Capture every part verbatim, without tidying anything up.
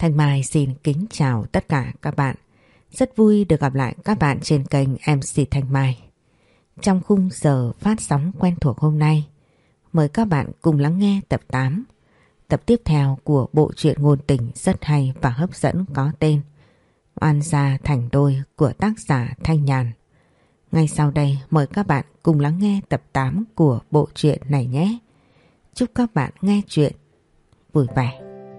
Thanh Mai xin kính chào tất cả các bạn. Rất vui được gặp lại các bạn trên kênh em xê Thanh Mai. Trong khung giờ phát sóng quen thuộc hôm nay, mời các bạn cùng lắng nghe tập tám, tập tiếp theo của bộ truyện ngôn tình rất hay và hấp dẫn có tên Oan gia thành đôi của tác giả Thanh Nhàn. Ngay sau đây mời các bạn cùng lắng nghe tập tám của bộ truyện này nhé. Chúc các bạn nghe truyện vui vẻ.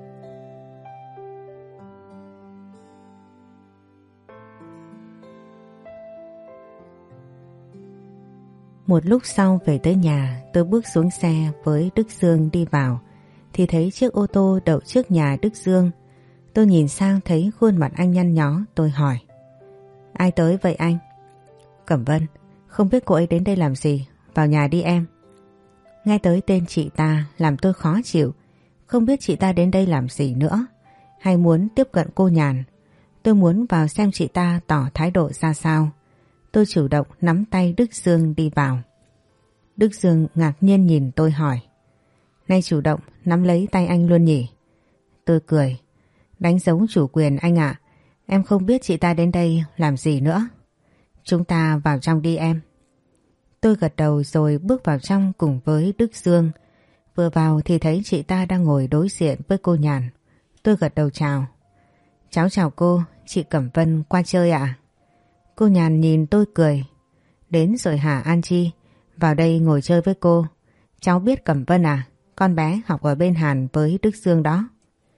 Một lúc sau về tới nhà, tôi bước xuống xe với Đức Dương đi vào thì thấy chiếc ô tô đậu trước nhà Đức Dương. Tôi nhìn sang thấy khuôn mặt anh nhăn nhó, tôi hỏi: Ai tới vậy anh? Cẩm Vân. Không biết cô ấy đến đây làm gì, vào nhà đi em. Nghe tới tên chị ta làm tôi khó chịu, không biết chị ta đến đây làm gì nữa, hay muốn tiếp cận cô Nhàn. Tôi muốn vào xem chị ta tỏ thái độ ra sao. Tôi chủ động nắm tay Đức Dương đi vào. Đức Dương ngạc nhiên nhìn tôi hỏi: Nay chủ động nắm lấy tay anh luôn nhỉ? Tôi cười: Đánh dấu chủ quyền anh ạ. Em không biết chị ta đến đây làm gì nữa. Chúng ta vào trong đi em. Tôi gật đầu rồi bước vào trong cùng với Đức Dương. Vừa vào thì thấy chị ta đang ngồi đối diện với cô Nhàn. Tôi gật đầu chào. Cháu chào cô, chị Cẩm Vân qua chơi ạ? À? Cô Nhàn nhìn tôi cười. Đến rồi hả An Chi? Vào đây ngồi chơi với cô. Cháu biết Cẩm Vân à? Con bé học ở bên Hàn với Đức Dương đó.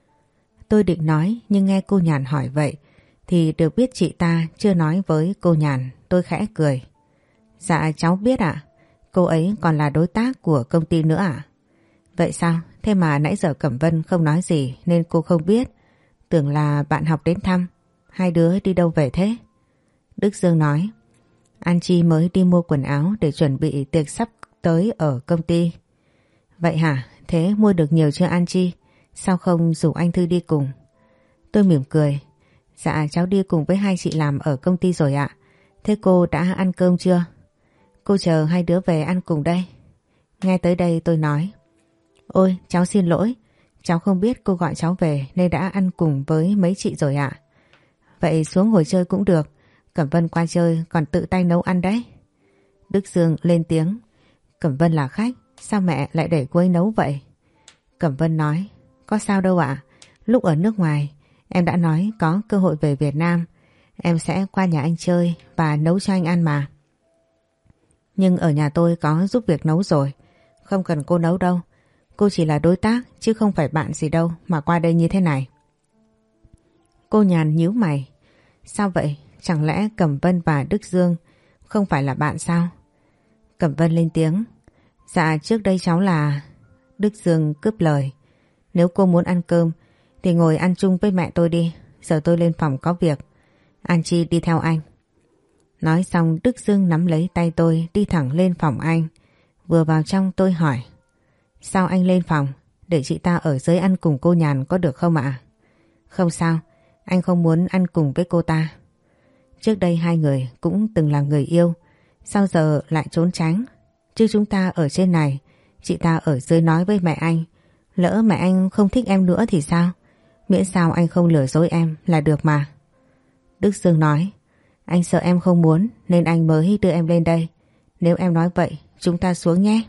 Tôi định nói nhưng nghe cô Nhàn hỏi vậy thì được biết chị ta chưa nói với cô Nhàn. Tôi khẽ cười. Dạ cháu biết ạ. À? Cô ấy còn là đối tác của công ty nữa ạ. À? Vậy sao? Thế mà nãy giờ Cẩm Vân không nói gì nên cô không biết. Tưởng là bạn học đến thăm. Hai đứa đi đâu về thế? Đức Dương nói: An Chi mới đi mua quần áo để chuẩn bị tiệc sắp tới ở công ty. Vậy hả? Thế mua được nhiều chưa An Chi? Sao không rủ anh Thư đi cùng? Tôi mỉm cười. Dạ cháu đi cùng với hai chị làm ở công ty rồi ạ. Thế cô đã ăn cơm chưa? Cô chờ hai đứa về ăn cùng đây. Nghe tới đây tôi nói: Ôi cháu xin lỗi, cháu không biết cô gọi cháu về nên đã ăn cùng với mấy chị rồi ạ. Vậy xuống ngồi chơi cũng được. Cẩm Vân qua chơi còn tự tay nấu ăn đấy. Đức Dương lên tiếng: Cẩm Vân là khách, sao mẹ lại để cô ấy nấu vậy? Cẩm Vân nói: Có sao đâu ạ. Lúc ở nước ngoài em đã nói có cơ hội về Việt Nam em sẽ qua nhà anh chơi và nấu cho anh ăn mà. Nhưng ở nhà tôi có giúp việc nấu rồi, không cần cô nấu đâu. Cô chỉ là đối tác chứ không phải bạn gì đâu mà qua đây như thế này. Cô Nhàn nhíu mày. Sao vậy? Chẳng lẽ Cẩm Vân và Đức Dương không phải là bạn sao? Cẩm Vân lên tiếng: Dạ trước đây cháu là... Đức Dương cướp lời: Nếu cô muốn ăn cơm thì ngồi ăn chung với mẹ tôi đi. Giờ tôi lên phòng có việc. An Chi đi theo anh. Nói xong Đức Dương nắm lấy tay tôi đi thẳng lên phòng anh. Vừa vào trong tôi hỏi: Sao anh lên phòng? Để chị ta ở dưới ăn cùng cô Nhàn có được không ạ? Không sao, anh không muốn ăn cùng với cô ta. Trước đây hai người cũng từng là người yêu, sao giờ lại trốn tránh? Chứ chúng ta ở trên này, chị ta ở dưới nói với mẹ anh. Lỡ mẹ anh không thích em nữa thì sao? Miễn sao anh không lừa dối em là được mà. Đức Dương nói: Anh sợ em không muốn nên anh mới đưa em lên đây. Nếu em nói vậy chúng ta xuống nhé.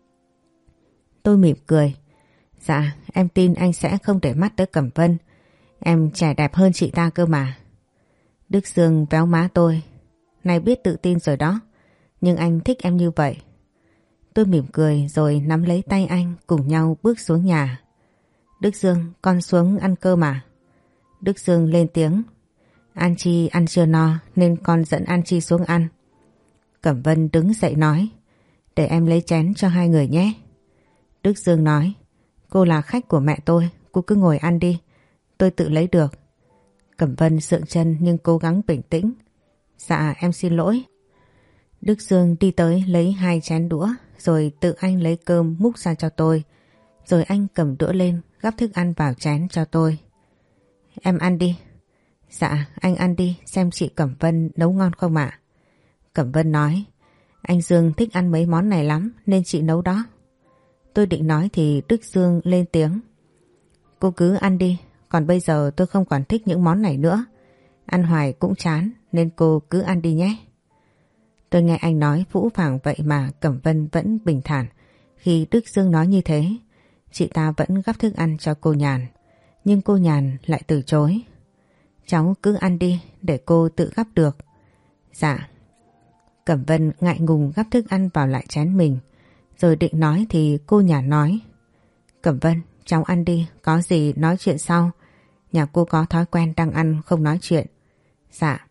Tôi mỉm cười. Dạ em tin anh sẽ không để mắt tới Cẩm Vân. Em trẻ đẹp hơn chị ta cơ mà. Đức Dương véo má tôi. Này biết tự tin rồi đó. Nhưng anh thích em như vậy. Tôi mỉm cười rồi nắm lấy tay anh cùng nhau bước xuống nhà. Đức Dương, con xuống ăn cơm à? Đức Dương lên tiếng: An Chi ăn chưa no nên con dẫn An Chi xuống ăn. Cẩm Vân đứng dậy nói: Để em lấy chén cho hai người nhé. Đức Dương nói: Cô là khách của mẹ tôi, cô cứ ngồi ăn đi, tôi tự lấy được. Cẩm Vân sượng chân nhưng cố gắng bình tĩnh. Dạ em xin lỗi. Đức Dương đi tới lấy hai chén đũa rồi tự anh lấy cơm múc ra cho tôi. Rồi anh cầm đũa lên gắp thức ăn vào chén cho tôi. Em ăn đi. Dạ anh ăn đi xem chị Cẩm Vân nấu ngon không ạ? Cẩm Vân nói: Anh Dương thích ăn mấy món này lắm nên chị nấu đó. Tôi định nói thì Đức Dương lên tiếng: Cô cứ ăn đi, Còn bây giờ tôi không còn thích những món này nữa. Ăn hoài cũng chán nên cô cứ ăn đi nhé. Tôi nghe anh nói phũ phàng vậy mà Cẩm Vân vẫn bình thản. Khi Đức Dương nói như thế, chị ta vẫn gắp thức ăn cho cô Nhàn. Nhưng cô Nhàn lại từ chối. Cháu cứ ăn đi để cô tự gắp được. Dạ. Cẩm Vân ngại ngùng gắp thức ăn vào lại chén mình. Rồi định nói thì cô Nhàn nói. Cẩm Vân, cháu ăn đi, có gì nói chuyện sau. Nhà cô có thói quen đang ăn không nói chuyện. Dạ.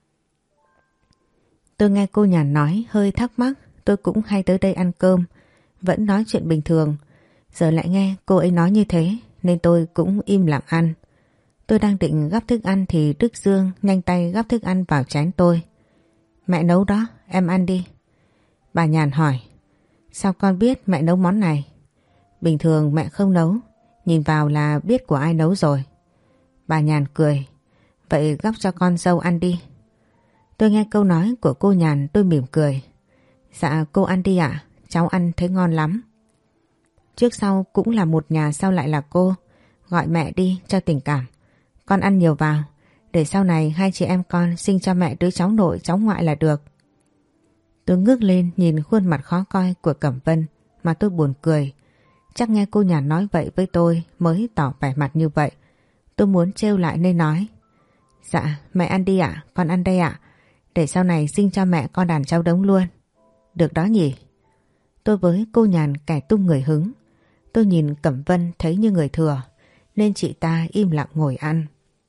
Tôi nghe cô Nhàn nói hơi thắc mắc. Tôi cũng hay tới đây ăn cơm, vẫn nói chuyện bình thường. Giờ lại nghe cô ấy nói như thế nên tôi cũng im lặng ăn. Tôi đang định gắp thức ăn thì Đức Dương nhanh tay gắp thức ăn vào chén tôi. Mẹ nấu đó, em ăn đi. Bà Nhàn hỏi. Sao con biết mẹ nấu món này? Bình thường mẹ không nấu, nhìn vào là biết của ai nấu rồi. Bà Nhàn cười. Vậy gắp cho con dâu ăn đi. Tôi nghe câu nói của cô Nhàn tôi mỉm cười. Dạ cô ăn đi ạ, cháu ăn thấy ngon lắm. Trước sau cũng là một nhà sao lại là cô. Gọi mẹ đi cho tình cảm. Con ăn nhiều vào, để sau này hai chị em con sinh cho mẹ đứa cháu nội cháu ngoại là được. Tôi ngước lên nhìn khuôn mặt khó coi của Cẩm Vân mà tôi buồn cười. Chắc nghe cô Nhàn nói vậy với tôi mới tỏ vẻ mặt như vậy. Tôi muốn trêu lại nên nói. Dạ mẹ ăn đi ạ, con ăn đây ạ. Để sau này sinh cho mẹ con đàn cháu đống luôn. Được đó nhỉ. Tôi với cô Nhàn kẻ tung người hứng. Tôi nhìn Cẩm Vân thấy như người thừa nên chị ta im lặng ngồi ăn.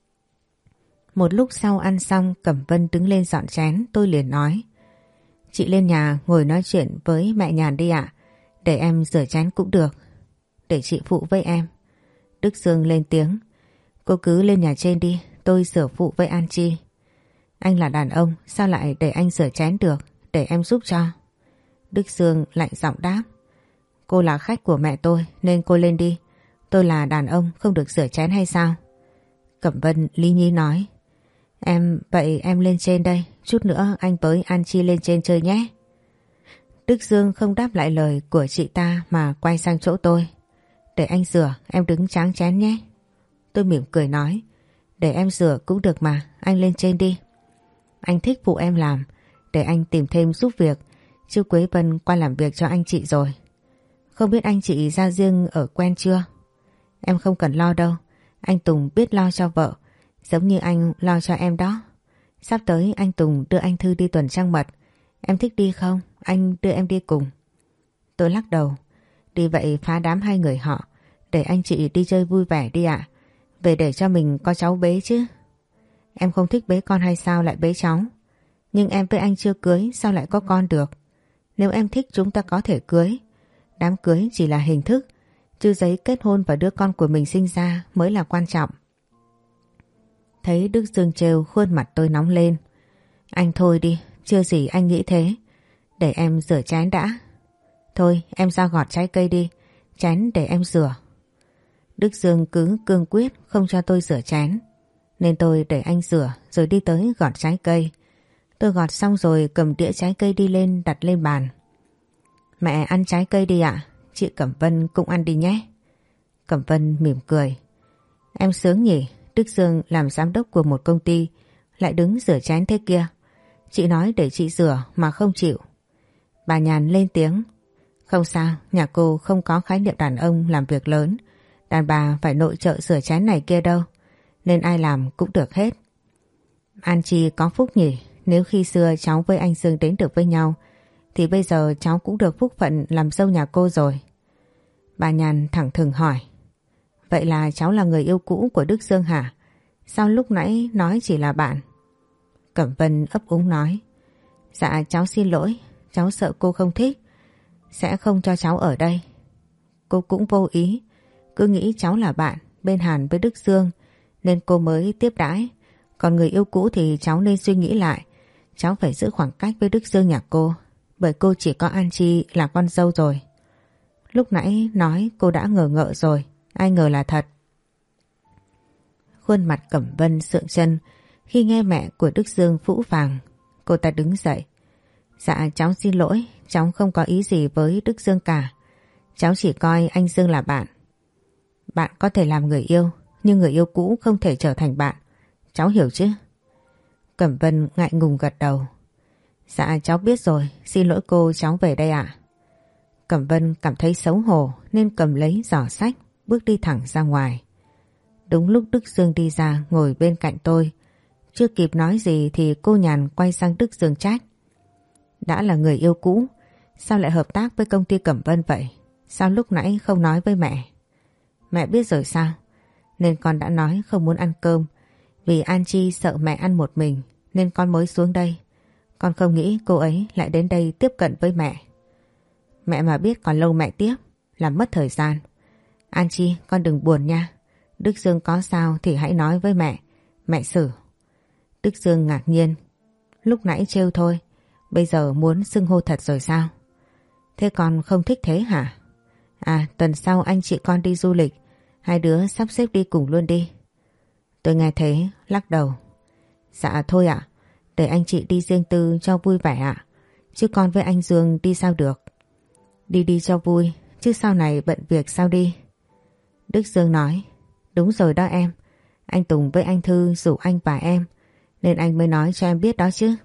Một lúc sau ăn xong Cẩm Vân đứng lên dọn chén. Tôi liền nói. Chị lên nhà ngồi nói chuyện với mẹ Nhàn đi ạ. Để em rửa chén cũng được. Để chị phụ với em. Đức Dương lên tiếng. Cô cứ lên nhà trên đi, tôi rửa phụ với An Chi. Anh là đàn ông, sao lại để anh rửa chén được? Để em giúp cho. Đức Dương lạnh giọng đáp. Cô là khách của mẹ tôi nên cô lên đi. Tôi là đàn ông không được rửa chén hay sao? Cẩm Vân lý nhí nói. Em, vậy em lên trên đây, chút nữa anh với An Chi lên trên chơi nhé. Đức Dương không đáp lại lời của chị ta mà quay sang chỗ tôi. Để anh rửa, em đứng tráng chén nhé. Tôi mỉm cười nói. Để em rửa cũng được mà, anh lên trên đi. Anh thích phụ em làm, để anh tìm thêm giúp việc, chứ Quế Vân qua làm việc cho anh chị rồi. Không biết anh chị ra riêng ở quen chưa? Em không cần lo đâu, anh Tùng biết lo cho vợ, giống như anh lo cho em đó. Sắp tới anh Tùng đưa anh Thư đi tuần trăng mật. Em thích đi không? Anh đưa em đi cùng. Tôi lắc đầu. Đi vậy phá đám hai người họ. Để anh chị đi chơi vui vẻ đi ạ. Về để cho mình có cháu bế chứ. Em không thích bế con hay sao lại bế cháu? Nhưng em với anh chưa cưới, sao lại có con được? Nếu em thích chúng ta có thể cưới. Đám cưới chỉ là hình thức, chứ giấy kết hôn và đứa con của mình sinh ra mới là quan trọng. Thấy Đức Dương trêu, khuôn mặt tôi nóng lên. Anh thôi đi, chưa gì anh nghĩ thế. Để em rửa chén đã. Thôi em ra gọt trái cây đi, chén để em rửa. Đức Dương cứ cương quyết không cho tôi rửa chén, nên tôi để anh rửa rồi đi tới gọt trái cây. Tôi gọt xong rồi cầm đĩa trái cây đi lên đặt lên bàn. Mẹ ăn trái cây đi ạ, chị Cẩm Vân cũng ăn đi nhé. Cẩm Vân mỉm cười. Em sướng nhỉ, Đức Dương làm giám đốc của một công ty lại đứng rửa chén thế kia. Chị nói để chị rửa mà không chịu. Bà Nhàn lên tiếng. Không sao, nhà cô không có khái niệm đàn ông làm việc lớn, đàn bà phải nội trợ rửa chén này kia đâu, nên ai làm cũng được hết. An Chi có phúc nhỉ, nếu khi xưa cháu với anh Dương đến được với nhau thì bây giờ cháu cũng được phúc phận làm dâu nhà cô rồi. Bà Nhàn thẳng thừng hỏi. Vậy là cháu là người yêu cũ của Đức Dương hả? Sao lúc nãy nói chỉ là bạn? Cẩm Vân ấp úng nói. Dạ cháu xin lỗi, cháu sợ cô không thích, sẽ không cho cháu ở đây. Cô cũng vô ý, cứ nghĩ cháu là bạn bên Hàn với Đức Dương nên cô mới tiếp đãi. Còn người yêu cũ thì cháu nên suy nghĩ lại. Cháu phải giữ khoảng cách với Đức Dương nhà cô, bởi cô chỉ có An Chi là con dâu rồi. Lúc nãy nói cô đã ngờ ngợ rồi, ai ngờ là thật. Khuôn mặt Cẩm Vân sượng chân khi nghe mẹ của Đức Dương phũ phàng. Cô ta đứng dậy. Dạ cháu xin lỗi, cháu không có ý gì với Đức Dương cả. Cháu chỉ coi anh Dương là bạn. Bạn có thể làm người yêu, nhưng người yêu cũ không thể trở thành bạn. Cháu hiểu chứ? Cẩm Vân ngại ngùng gật đầu. Dạ cháu biết rồi, xin lỗi cô, cháu về đây ạ. Cẩm Vân cảm thấy xấu hổ nên cầm lấy giỏ sách, bước đi thẳng ra ngoài. Đúng lúc Đức Dương đi ra ngồi bên cạnh tôi. Chưa kịp nói gì thì cô Nhàn quay sang Đức Dương trách. Đã là người yêu cũ, sao lại hợp tác với công ty Cẩm Vân vậy? Sao lúc nãy không nói với mẹ? Mẹ biết rồi sao? Nên con đã nói không muốn ăn cơm. Vì An Chi sợ mẹ ăn một mình nên con mới xuống đây. Con không nghĩ cô ấy lại đến đây tiếp cận với mẹ. Mẹ mà biết còn lâu mẹ tiếp, làm mất thời gian. An Chi, con đừng buồn nha. Đức Dương có sao thì hãy nói với mẹ. Mẹ xử. Đức Dương ngạc nhiên. Lúc nãy trêu thôi, bây giờ muốn xưng hô thật rồi sao? Thế con không thích thế hả? À, tuần sau anh chị con đi du lịch, hai đứa sắp xếp đi cùng luôn đi. Tôi nghe thế, lắc đầu. Dạ thôi ạ, để anh chị đi riêng tư cho vui vẻ ạ. Chứ con với anh Dương đi sao được? Đi đi cho vui, chứ sau này bận việc sao đi? Đức Dương nói. Đúng rồi đó em, anh Tùng với anh Thư rủ anh và em, nên anh mới nói cho em biết đó chứ.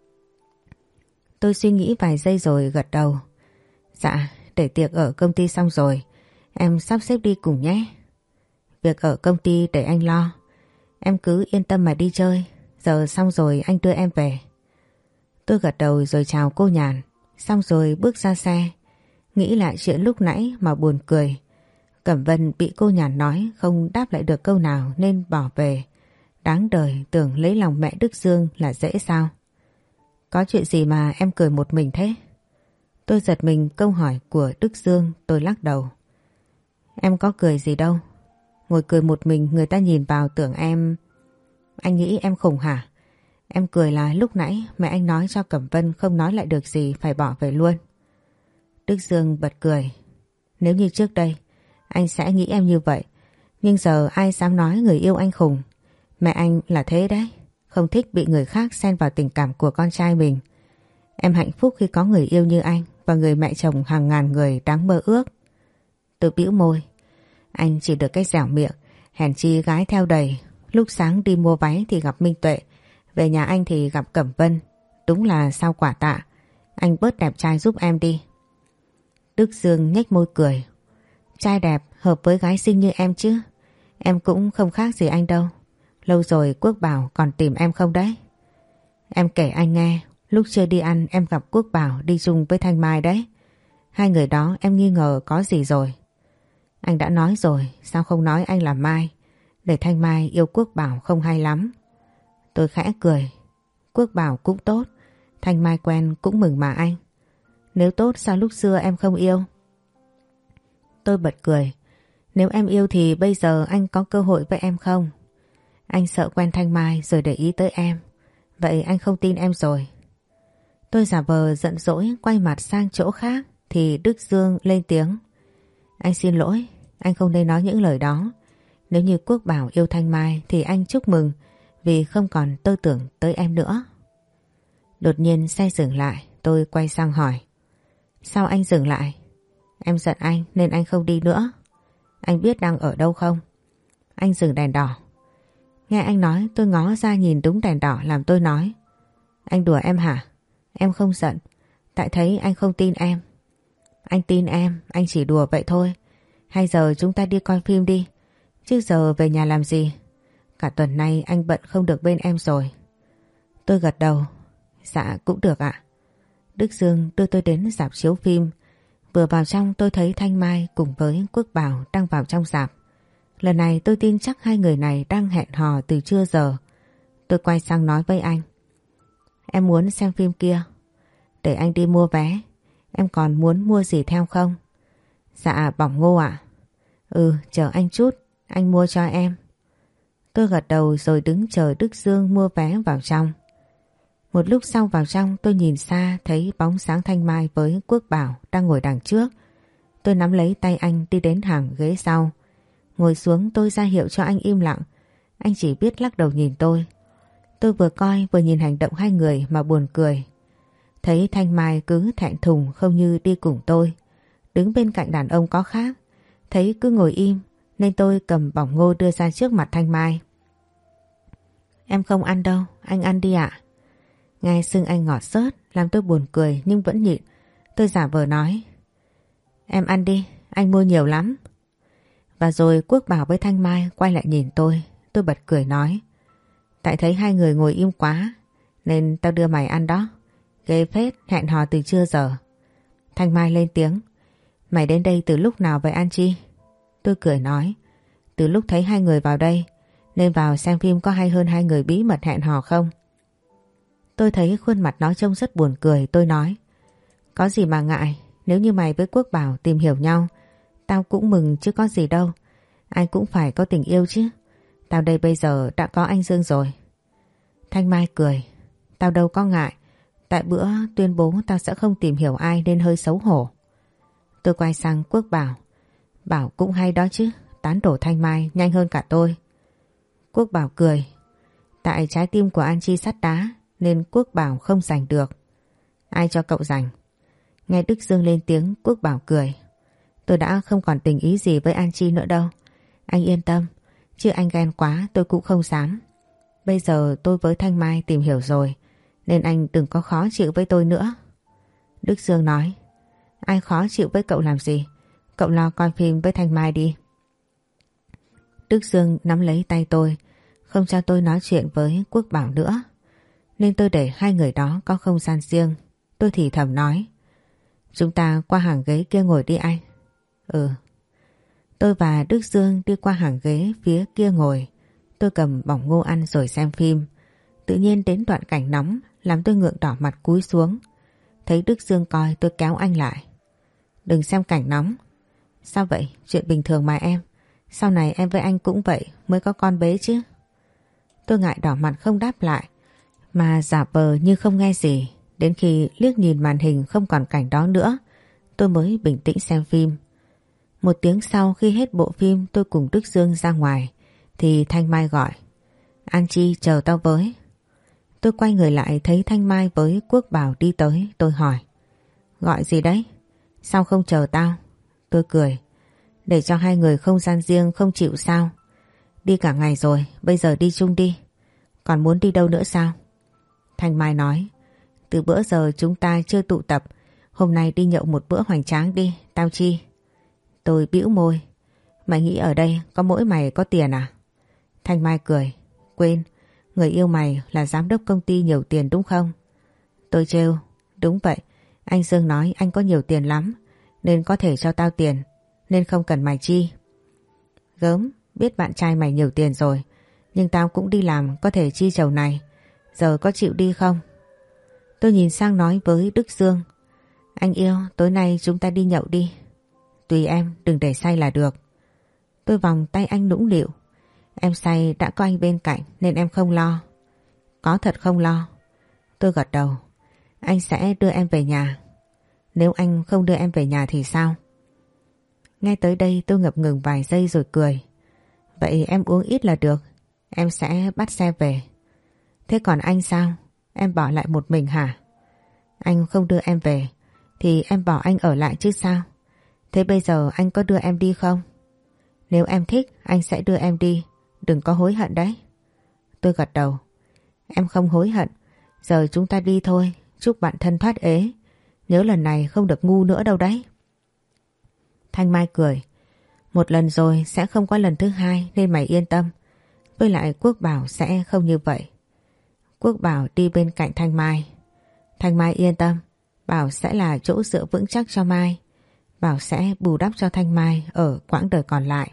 Tôi suy nghĩ vài giây rồi gật đầu. Dạ, để tiệc ở công ty xong rồi, em sắp xếp đi cùng nhé. Việc ở công ty để anh lo. Em cứ yên tâm mà đi chơi, giờ xong rồi anh đưa em về. Tôi gật đầu rồi chào cô Nhàn, xong rồi bước ra xe. Nghĩ lại chuyện lúc nãy mà buồn cười. Cẩm Vân bị cô Nhàn nói không đáp lại được câu nào nên bỏ về. Đáng đời, tưởng lấy lòng mẹ Đức Dương là dễ sao? Có chuyện gì mà em cười một mình thế? Tôi giật mình câu hỏi của Đức Dương, tôi lắc đầu. Em có cười gì đâu. Ngồi cười một mình người ta nhìn vào tưởng em... Anh nghĩ em khùng hả? Em cười là lúc nãy mẹ anh nói cho Cẩm Vân không nói lại được gì phải bỏ về luôn. Đức Dương bật cười. Nếu như trước đây anh sẽ nghĩ em như vậy, nhưng giờ ai dám nói người yêu anh khùng. Mẹ anh là thế đấy, không thích bị người khác xen vào tình cảm của con trai mình. Em hạnh phúc khi có người yêu như anh và người mẹ chồng hàng ngàn người đáng mơ ước. Tôi bĩu môi. Anh chỉ được cái dẻo miệng, hèn chi gái theo đầy. Lúc sáng đi mua váy thì gặp Minh Tuệ, về nhà anh thì gặp Cẩm Vân. Đúng là sao quả tạ. Anh bớt đẹp trai giúp em đi. Đức Dương nhếch môi cười. Trai đẹp hợp với gái xinh như em chứ. Em cũng không khác gì anh đâu. Lâu rồi Quốc Bảo còn tìm em không đấy? Em kể anh nghe, lúc chưa đi ăn em gặp Quốc Bảo đi chung với Thanh Mai đấy. Hai người đó em nghi ngờ có gì rồi. Anh đã nói rồi, sao không nói anh là Mai, để Thanh Mai yêu Quốc Bảo không hay lắm. Tôi khẽ cười. Quốc Bảo cũng tốt, Thanh Mai quen cũng mừng mà anh. Nếu tốt sao lúc xưa em không yêu? Tôi bật cười. Nếu em yêu thì bây giờ anh có cơ hội với em không? Anh sợ quen Thanh Mai rồi để ý tới em. Vậy anh không tin em rồi. Tôi giả vờ giận dỗi quay mặt sang chỗ khác thì Đức Dương lên tiếng. Anh xin lỗi, anh không nên nói những lời đó. Nếu như Quốc Bảo yêu Thanh Mai thì anh chúc mừng vì không còn tơ tưởng tới em nữa. Đột nhiên xe dừng lại, tôi quay sang hỏi. Sao anh dừng lại? Em giận anh nên anh không đi nữa. Anh biết đang ở đâu không? Anh dừng đèn đỏ. Nghe anh nói tôi ngó ra nhìn đúng đèn đỏ làm tôi nói. Anh đùa em hả? Em không giận, tại thấy anh không tin em. Anh tin em, anh chỉ đùa vậy thôi. Hay giờ chúng ta đi coi phim đi, chứ giờ về nhà làm gì? Cả tuần nay anh bận không được bên em rồi. Tôi gật đầu. Dạ cũng được ạ. Đức Dương đưa tôi đến rạp chiếu phim. Vừa vào trong tôi thấy Thanh Mai cùng với Quốc Bảo đang vào trong rạp. Lần này tôi tin chắc hai người này đang hẹn hò từ trưa giờ. Tôi quay sang nói với anh. Em muốn xem phim kia. Để anh đi mua vé. Em còn muốn mua gì theo không? Dạ bỏng ngô ạ. Ừ, chờ anh chút, anh mua cho em. Tôi gật đầu rồi đứng chờ Đức Dương mua vé vào trong. Một lúc sau vào trong tôi nhìn xa thấy bóng sáng Thanh Mai với Quốc Bảo đang ngồi đằng trước. Tôi nắm lấy tay anh đi đến hàng ghế sau. Ngồi xuống tôi ra hiệu cho anh im lặng. Anh chỉ biết lắc đầu nhìn tôi. Tôi vừa coi vừa nhìn hành động hai người mà buồn cười. Thấy Thanh Mai cứ thẹn thùng không như đi cùng tôi. Đứng bên cạnh đàn ông có khác. Thấy cứ ngồi im nên tôi cầm bỏng ngô đưa ra trước mặt Thanh Mai. Em không ăn đâu, anh ăn đi ạ. Nghe xưng anh ngọt xớt làm tôi buồn cười nhưng vẫn nhịn. Tôi giả vờ nói. Em ăn đi, anh mua nhiều lắm. Và rồi Quốc Bảo với Thanh Mai quay lại nhìn tôi. Tôi bật cười nói. Tại thấy hai người ngồi im quá nên tao đưa mày ăn đó. Ghê phết, hẹn hò từ trưa giờ. Thanh Mai lên tiếng. Mày đến đây từ lúc nào vậy An Chi? Tôi cười nói. Từ lúc thấy hai người vào đây nên vào xem phim có hay hơn hai người bí mật hẹn hò không? Tôi thấy khuôn mặt nó trông rất buồn cười. Tôi nói. Có gì mà ngại. Nếu như mày với Quốc Bảo tìm hiểu nhau, tao cũng mừng chứ có gì đâu. Ai cũng phải có tình yêu chứ. Tao đây bây giờ đã có anh Dương rồi. Thanh Mai cười. Tao đâu có ngại. Tại bữa tuyên bố tao sẽ không tìm hiểu ai nên hơi xấu hổ. Tôi quay sang Quốc Bảo. Bảo cũng hay đó chứ. Tán đổ Thanh Mai nhanh hơn cả tôi. Quốc Bảo cười. Tại trái tim của An Chi sắt đá nên Quốc Bảo không giành được. Ai cho cậu giành? Nghe Đức Dương lên tiếng, Quốc Bảo cười. Tôi đã không còn tình ý gì với An Chi nữa đâu. Anh yên tâm. Chứ anh ghen quá tôi cũng không dám. Bây giờ tôi với Thanh Mai tìm hiểu rồi nên anh đừng có khó chịu với tôi nữa. Đức Dương nói. Ai khó chịu với cậu làm gì? Cậu lo coi phim với Thanh Mai đi. Đức Dương nắm lấy tay tôi, không cho tôi nói chuyện với Quốc Bảo nữa. Nên tôi để hai người đó có không gian riêng. Tôi thì thầm nói. Chúng ta qua hàng ghế kia ngồi đi anh. Ừ. Tôi và Đức Dương đi qua hàng ghế phía kia ngồi. Tôi cầm bỏng ngô ăn rồi xem phim. Tự nhiên đến đoạn cảnh nóng làm tôi ngượng đỏ mặt cúi xuống. Thấy Đức Dương coi tôi kéo anh lại. Đừng xem cảnh nóng. Sao vậy? Chuyện bình thường mà em. Sau này em với anh cũng vậy mới có con bế chứ. Tôi ngại đỏ mặt không đáp lại mà giả vờ như không nghe gì. Đến khi liếc nhìn màn hình không còn cảnh đó nữa, tôi mới bình tĩnh xem phim. Một tiếng sau khi hết bộ phim tôi cùng Đức Dương ra ngoài thì Thanh Mai gọi. An Chi chờ tao với. Tôi quay người lại thấy Thanh Mai với Quốc Bảo đi tới. Tôi hỏi. Gọi gì đấy? Sao không chờ tao? Tôi cười. Để cho hai người không gian riêng không chịu sao? Đi cả ngày rồi, bây giờ đi chung đi. Còn muốn đi đâu nữa sao? Thanh Mai nói. Từ bữa giờ chúng ta chưa tụ tập. Hôm nay đi nhậu một bữa hoành tráng đi, tao chi. Tôi bĩu môi. Mày nghĩ ở đây có mỗi mày có tiền à? Thanh Mai cười. Quên, người yêu mày là giám đốc công ty nhiều tiền đúng không? Tôi trêu. Đúng vậy, anh Dương nói anh có nhiều tiền lắm nên có thể cho tao tiền, nên không cần mày chi. Gớm, biết bạn trai mày nhiều tiền rồi, nhưng tao cũng đi làm có thể chi chầu này. Giờ có chịu đi không? Tôi nhìn sang nói với Đức Dương. Anh yêu, tối nay chúng ta đi nhậu đi. Tùy em, đừng để say là được. Tôi vòng tay anh nũng nịu. Em say đã có anh bên cạnh nên em không lo. Có thật không lo? Tôi gật đầu. Anh sẽ đưa em về nhà. Nếu anh không đưa em về nhà thì sao? Nghe tới đây tôi ngập ngừng vài giây rồi cười. Vậy em uống ít là được. Em sẽ bắt xe về. Thế còn anh sao? Em bỏ lại một mình hả? Anh không đưa em về thì em bỏ anh ở lại chứ sao? Thế bây giờ anh có đưa em đi không? Nếu em thích anh sẽ đưa em đi. Đừng có hối hận đấy. Tôi gật đầu. Em không hối hận. Giờ chúng ta đi thôi. Chúc bạn thân thoát ế. Nhớ lần này không được ngu nữa đâu đấy. Thanh Mai cười. Một lần rồi sẽ không có lần thứ hai nên mày yên tâm. Với lại Quốc Bảo sẽ không như vậy. Quốc Bảo đi bên cạnh Thanh Mai. Thanh Mai yên tâm. Bảo sẽ là chỗ dựa vững chắc cho Mai. Bảo sẽ bù đắp cho Thanh Mai ở quãng đời còn lại.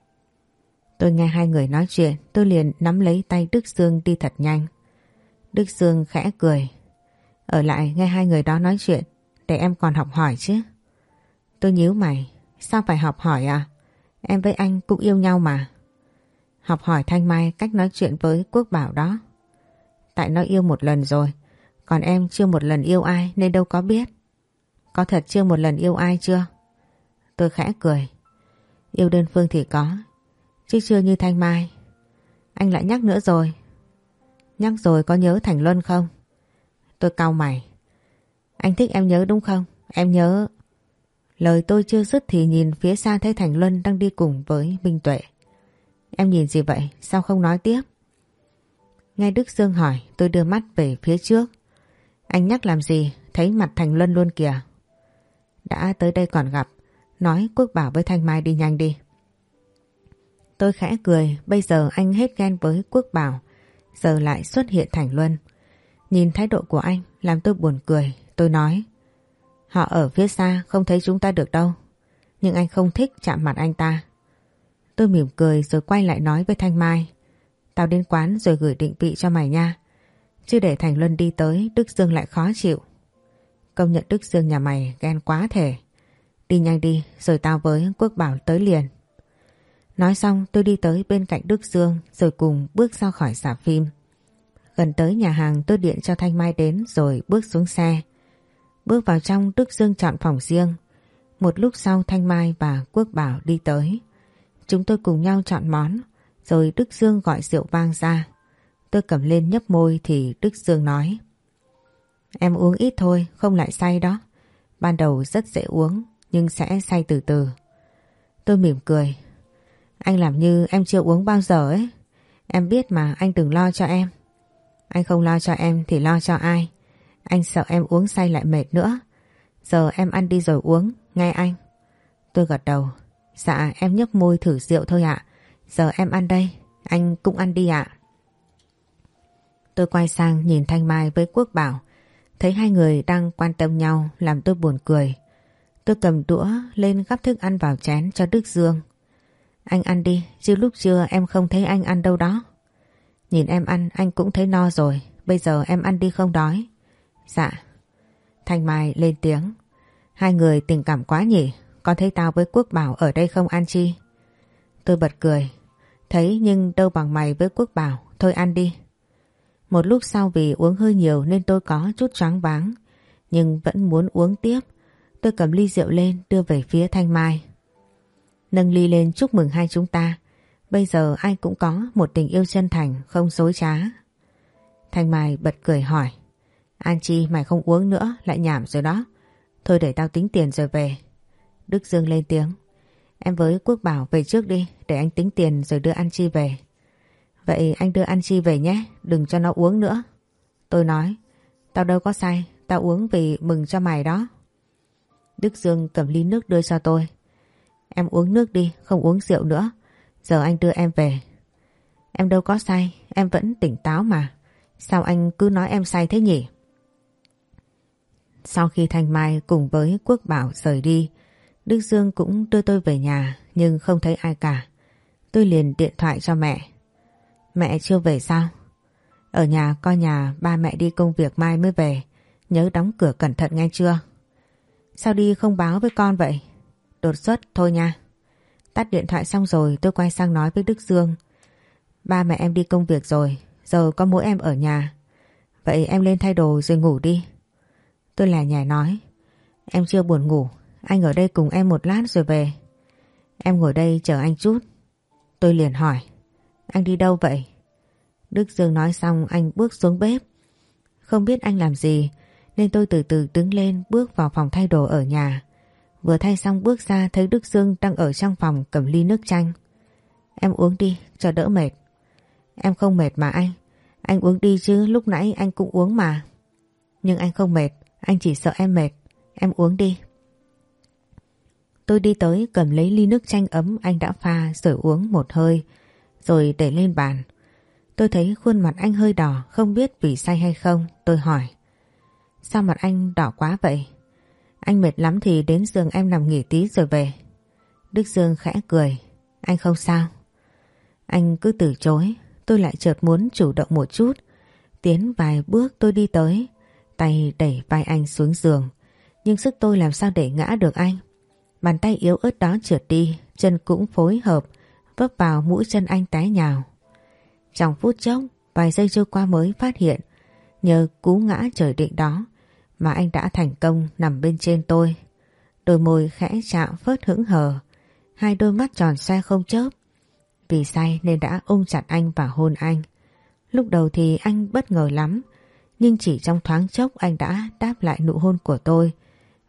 Tôi nghe hai người nói chuyện, tôi liền nắm lấy tay Đức Dương đi thật nhanh. Đức Dương khẽ cười. Ở lại nghe hai người đó nói chuyện, để em còn học hỏi chứ. Tôi nhíu mày. Sao phải học hỏi à? Em với anh cũng yêu nhau mà. Học hỏi Thanh Mai cách nói chuyện với Quốc Bảo đó. Tại nó yêu một lần rồi, còn em chưa một lần yêu ai nên đâu có biết. Có thật chưa một lần yêu ai chưa? Tôi khẽ cười. Yêu đơn phương thì có, chứ chưa như Thanh Mai. Anh lại nhắc nữa rồi. Nhắc rồi có nhớ Thành Luân không? Tôi cau mày. Anh thích em nhớ đúng không? Em nhớ. Lời tôi chưa dứt thì nhìn phía xa thấy Thành Luân đang đi cùng với Minh Tuệ. Em nhìn gì vậy? Sao không nói tiếp? Nghe Đức Dương hỏi, tôi đưa mắt về phía trước. Anh nhắc làm gì? Thấy mặt Thành Luân luôn kìa. Đã tới đây còn gặp. Nói Quốc Bảo với Thanh Mai đi nhanh đi. Tôi khẽ cười. Bây giờ anh hết ghen với Quốc Bảo, giờ lại xuất hiện Thành Luân. Nhìn thái độ của anh làm tôi buồn cười. Tôi nói, họ ở phía xa không thấy chúng ta được đâu, nhưng anh không thích chạm mặt anh ta. Tôi mỉm cười rồi quay lại nói với Thanh Mai, tao đến quán rồi gửi định vị cho mày nha. Chứ để Thành Luân đi tới Đức Dương lại khó chịu. Công nhận Đức Dương nhà mày ghen quá thể. Đi nhanh đi rồi tao với Quốc Bảo tới liền. Nói xong tôi đi tới bên cạnh Đức Dương rồi cùng bước ra khỏi rạp phim. Gần tới nhà hàng tôi điện cho Thanh Mai đến rồi bước xuống xe. Bước vào trong, Đức Dương chọn phòng riêng. Một lúc sau Thanh Mai và Quốc Bảo đi tới. Chúng tôi cùng nhau chọn món, rồi Đức Dương gọi rượu vang ra. Tôi cầm lên nhấp môi thì Đức Dương nói, em uống ít thôi, không lại say đó. Ban đầu rất dễ uống, nhưng sẽ say từ từ. Tôi mỉm cười. Anh làm như em chưa uống bao giờ ấy. Em biết mà, anh đừng lo cho em. Anh không lo cho em thì lo cho ai? Anh sợ em uống say lại mệt nữa. Giờ em ăn đi rồi uống, nghe anh. Tôi gật đầu. Dạ em nhấp môi thử rượu thôi ạ. Giờ em ăn đây, anh cũng ăn đi ạ. Tôi quay sang nhìn Thanh Mai với Quốc Bảo. Thấy hai người đang quan tâm nhau làm tôi buồn cười. Tôi cầm đũa lên gắp thức ăn vào chén cho Đức Dương. Anh ăn đi, chứ lúc trưa em không thấy anh ăn đâu đó. Nhìn em ăn anh cũng thấy no rồi. Bây giờ em ăn đi không đói. Dạ. Thanh Mai lên tiếng. Hai người tình cảm quá nhỉ. Con thấy tao với Quốc Bảo ở đây không ăn chi? Tôi bật cười. Thấy nhưng đâu bằng mày với Quốc Bảo. Thôi ăn đi. Một lúc sau vì uống hơi nhiều nên tôi có chút choáng váng, nhưng vẫn muốn uống tiếp. Tôi cầm ly rượu lên đưa về phía Thanh Mai. Nâng ly lên chúc mừng hai chúng ta. Bây giờ ai cũng có một tình yêu chân thành, không dối trá. Thanh Mai bật cười hỏi, An Chi mày không uống nữa, lại nhảm rồi đó. Thôi để tao tính tiền rồi về. Đức Dương lên tiếng, em với Quốc Bảo về trước đi, để anh tính tiền rồi đưa An Chi về. Vậy anh đưa An Chi về nhé, đừng cho nó uống nữa. Tôi nói, tao đâu có say, tao uống vì mừng cho mày đó. Đức Dương cầm ly nước đưa cho tôi. Em uống nước đi, không uống rượu nữa. Giờ anh đưa em về. Em đâu có say, em vẫn tỉnh táo mà. Sao anh cứ nói em say thế nhỉ? Sau khi Thanh Mai cùng với Quốc Bảo rời đi, Đức Dương cũng đưa tôi về nhà nhưng không thấy ai cả. Tôi liền điện thoại cho mẹ. Mẹ chưa về sao? Ở nhà coi nhà, ba mẹ đi công việc mai mới về. Nhớ đóng cửa cẩn thận nghe chưa? Sao đi không báo với con vậy? Đột xuất thôi nha. Tắt điện thoại xong rồi tôi quay sang nói với Đức Dương. Ba mẹ em đi công việc rồi, giờ có mỗi em ở nhà. Vậy em lên thay đồ rồi ngủ đi. Tôi lẻ nhẻ nói. Em chưa buồn ngủ, anh ở đây cùng em một lát rồi về. Em ngồi đây chờ anh chút. Tôi liền hỏi. Anh đi đâu vậy? Đức Dương nói xong anh bước xuống bếp. Không biết anh làm gì nên tôi từ từ đứng lên bước vào phòng thay đồ ở nhà. Vừa thay xong bước ra thấy Đức Dương đang ở trong phòng cầm ly nước chanh. Em uống đi cho đỡ mệt. Em không mệt mà anh. Anh uống đi chứ lúc nãy anh cũng uống mà. Nhưng anh không mệt, anh chỉ sợ em mệt. Em uống đi. Tôi đi tới cầm lấy ly nước chanh ấm anh đã pha rồi uống một hơi, rồi để lên bàn. Tôi thấy khuôn mặt anh hơi đỏ, không biết vì say hay không. Tôi hỏi. Sao mặt anh đỏ quá vậy? Anh mệt lắm thì đến giường em nằm nghỉ tí rồi về. Đức Dương khẽ cười. Anh không sao. Anh cứ từ chối. Tôi lại chợt muốn chủ động một chút. Tiến vài bước tôi đi tới, tay đẩy vai anh xuống giường. Nhưng sức tôi làm sao để ngã được anh. Bàn tay yếu ớt đó trượt đi, chân cũng phối hợp vấp vào mũi chân anh té nhào. Trong phút chốc, vài giây trôi qua mới phát hiện, nhờ cú ngã trời định đó mà anh đã thành công nằm bên trên tôi. Đôi môi khẽ chạm phớt hững hờ, hai đôi mắt tròn xoe không chớp. Vì say nên đã ôm chặt anh và hôn anh. Lúc đầu thì anh bất ngờ lắm, nhưng chỉ trong thoáng chốc anh đã đáp lại nụ hôn của tôi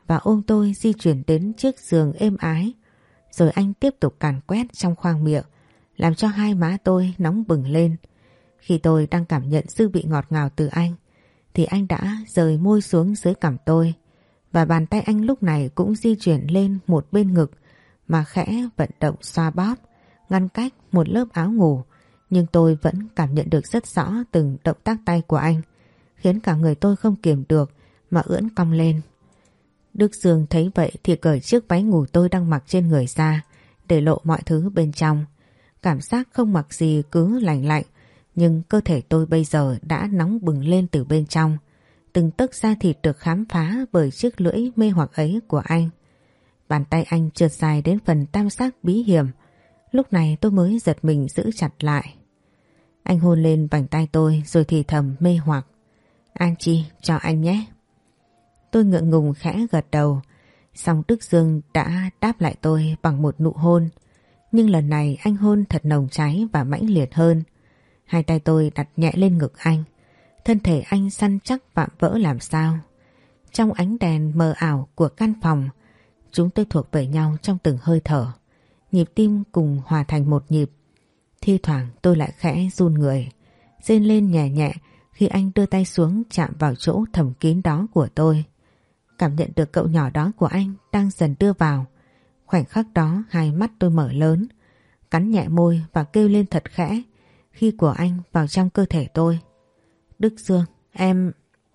và ôm tôi di chuyển đến chiếc giường êm ái. Rồi anh tiếp tục càn quét trong khoang miệng, làm cho hai má tôi nóng bừng lên. Khi tôi đang cảm nhận dư vị ngọt ngào từ anh, thì anh đã rời môi xuống dưới cằm tôi, và bàn tay anh lúc này cũng di chuyển lên một bên ngực mà khẽ vận động xoa bóp, ngăn cách một lớp áo ngủ. Nhưng tôi vẫn cảm nhận được rất rõ từng động tác tay của anh, khiến cả người tôi không kiềm được mà ưỡn cong lên. Đức Dương thấy vậy thì cởi chiếc váy ngủ tôi đang mặc trên người ra, để lộ mọi thứ bên trong. Cảm giác không mặc gì cứ lạnh lạnh, nhưng cơ thể tôi bây giờ đã nóng bừng lên từ bên trong. Từng tấc da thịt được khám phá bởi chiếc lưỡi mê hoặc ấy của anh. Bàn tay anh trượt dài đến phần tam giác bí hiểm. Lúc này tôi mới giật mình giữ chặt lại. Anh hôn lên vành tay tôi rồi thì thầm mê hoặc. An Chi, cho anh nhé. Tôi ngượng ngùng khẽ gật đầu. Xong Đức Dương đã đáp lại tôi bằng một nụ hôn. Nhưng lần này anh hôn thật nồng cháy và mãnh liệt hơn. Hai tay tôi đặt nhẹ lên ngực anh. Thân thể anh săn chắc vạm vỡ làm sao. Trong ánh đèn mờ ảo của căn phòng, chúng tôi thuộc về nhau trong từng hơi thở. Nhịp tim cùng hòa thành một nhịp. Thi thoảng tôi lại khẽ run người, rên lên nhẹ nhẹ khi anh đưa tay xuống chạm vào chỗ thầm kín đó của tôi. Cảm nhận được cậu nhỏ đó của anh đang dần đưa vào. Khoảnh khắc đó hai mắt tôi mở lớn, cắn nhẹ môi và kêu lên thật khẽ khi của anh vào trong cơ thể tôi. Đức Dương, em...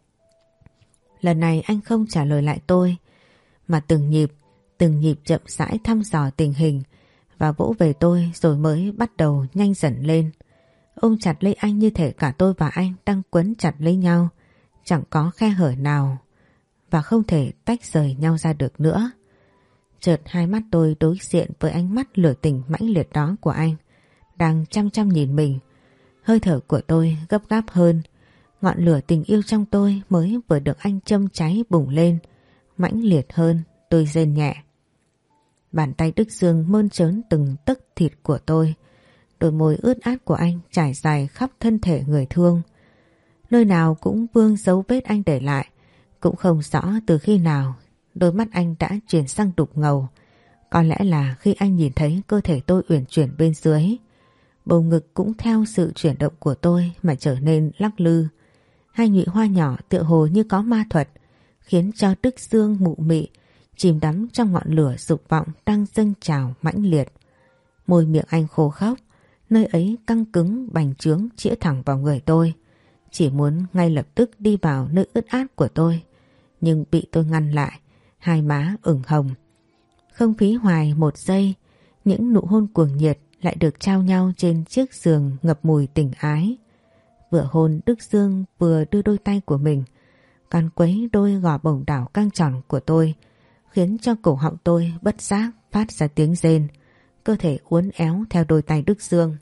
Lần này anh không trả lời lại tôi, mà từng nhịp, từng nhịp chậm rãi thăm dò tình hình và vỗ về tôi, rồi mới bắt đầu nhanh dần lên. Ôm chặt lấy anh như thể cả tôi và anh đang quấn chặt lấy nhau, chẳng có khe hở nào và không thể tách rời nhau ra được nữa. Chợt hai mắt tôi đối diện với ánh mắt lửa tình mãnh liệt đó của anh, đang chăm chăm nhìn mình. Hơi thở của tôi gấp gáp hơn, ngọn lửa tình yêu trong tôi mới vừa được anh châm cháy bùng lên, mãnh liệt hơn. Tôi rên nhẹ. Bàn tay Đức Dương mơn trớn từng tấc thịt của tôi. Đôi môi ướt át của anh trải dài khắp thân thể người thương. Nơi nào cũng vương dấu vết anh để lại. Cũng không rõ từ khi nào đôi mắt anh đã chuyển sang đục ngầu. Có lẽ là khi anh nhìn thấy cơ thể tôi uyển chuyển bên dưới. Bầu ngực cũng theo sự chuyển động của tôi mà trở nên lắc lư. Hai nhụy hoa nhỏ tựa hồ như có ma thuật, khiến cho Đức Dương mụ mị chìm đắm trong ngọn lửa dục vọng đang dâng trào mãnh liệt. Môi miệng anh khô khốc, nơi ấy căng cứng bành trướng chĩa thẳng vào người tôi. Chỉ muốn ngay lập tức đi vào nơi ướt át của tôi, nhưng bị tôi ngăn lại, hai má ửng hồng. Không phí hoài một giây, những nụ hôn cuồng nhiệt lại được trao nhau trên chiếc giường ngập mùi tình ái. Vừa hôn, Đức Dương vừa đưa đôi tay của mình càn quấy đôi gò bồng đảo căng tròn của tôi, khiến cho cổ họng tôi bất giác phát ra tiếng rên. Cơ thể uốn éo theo đôi tay Đức Dương.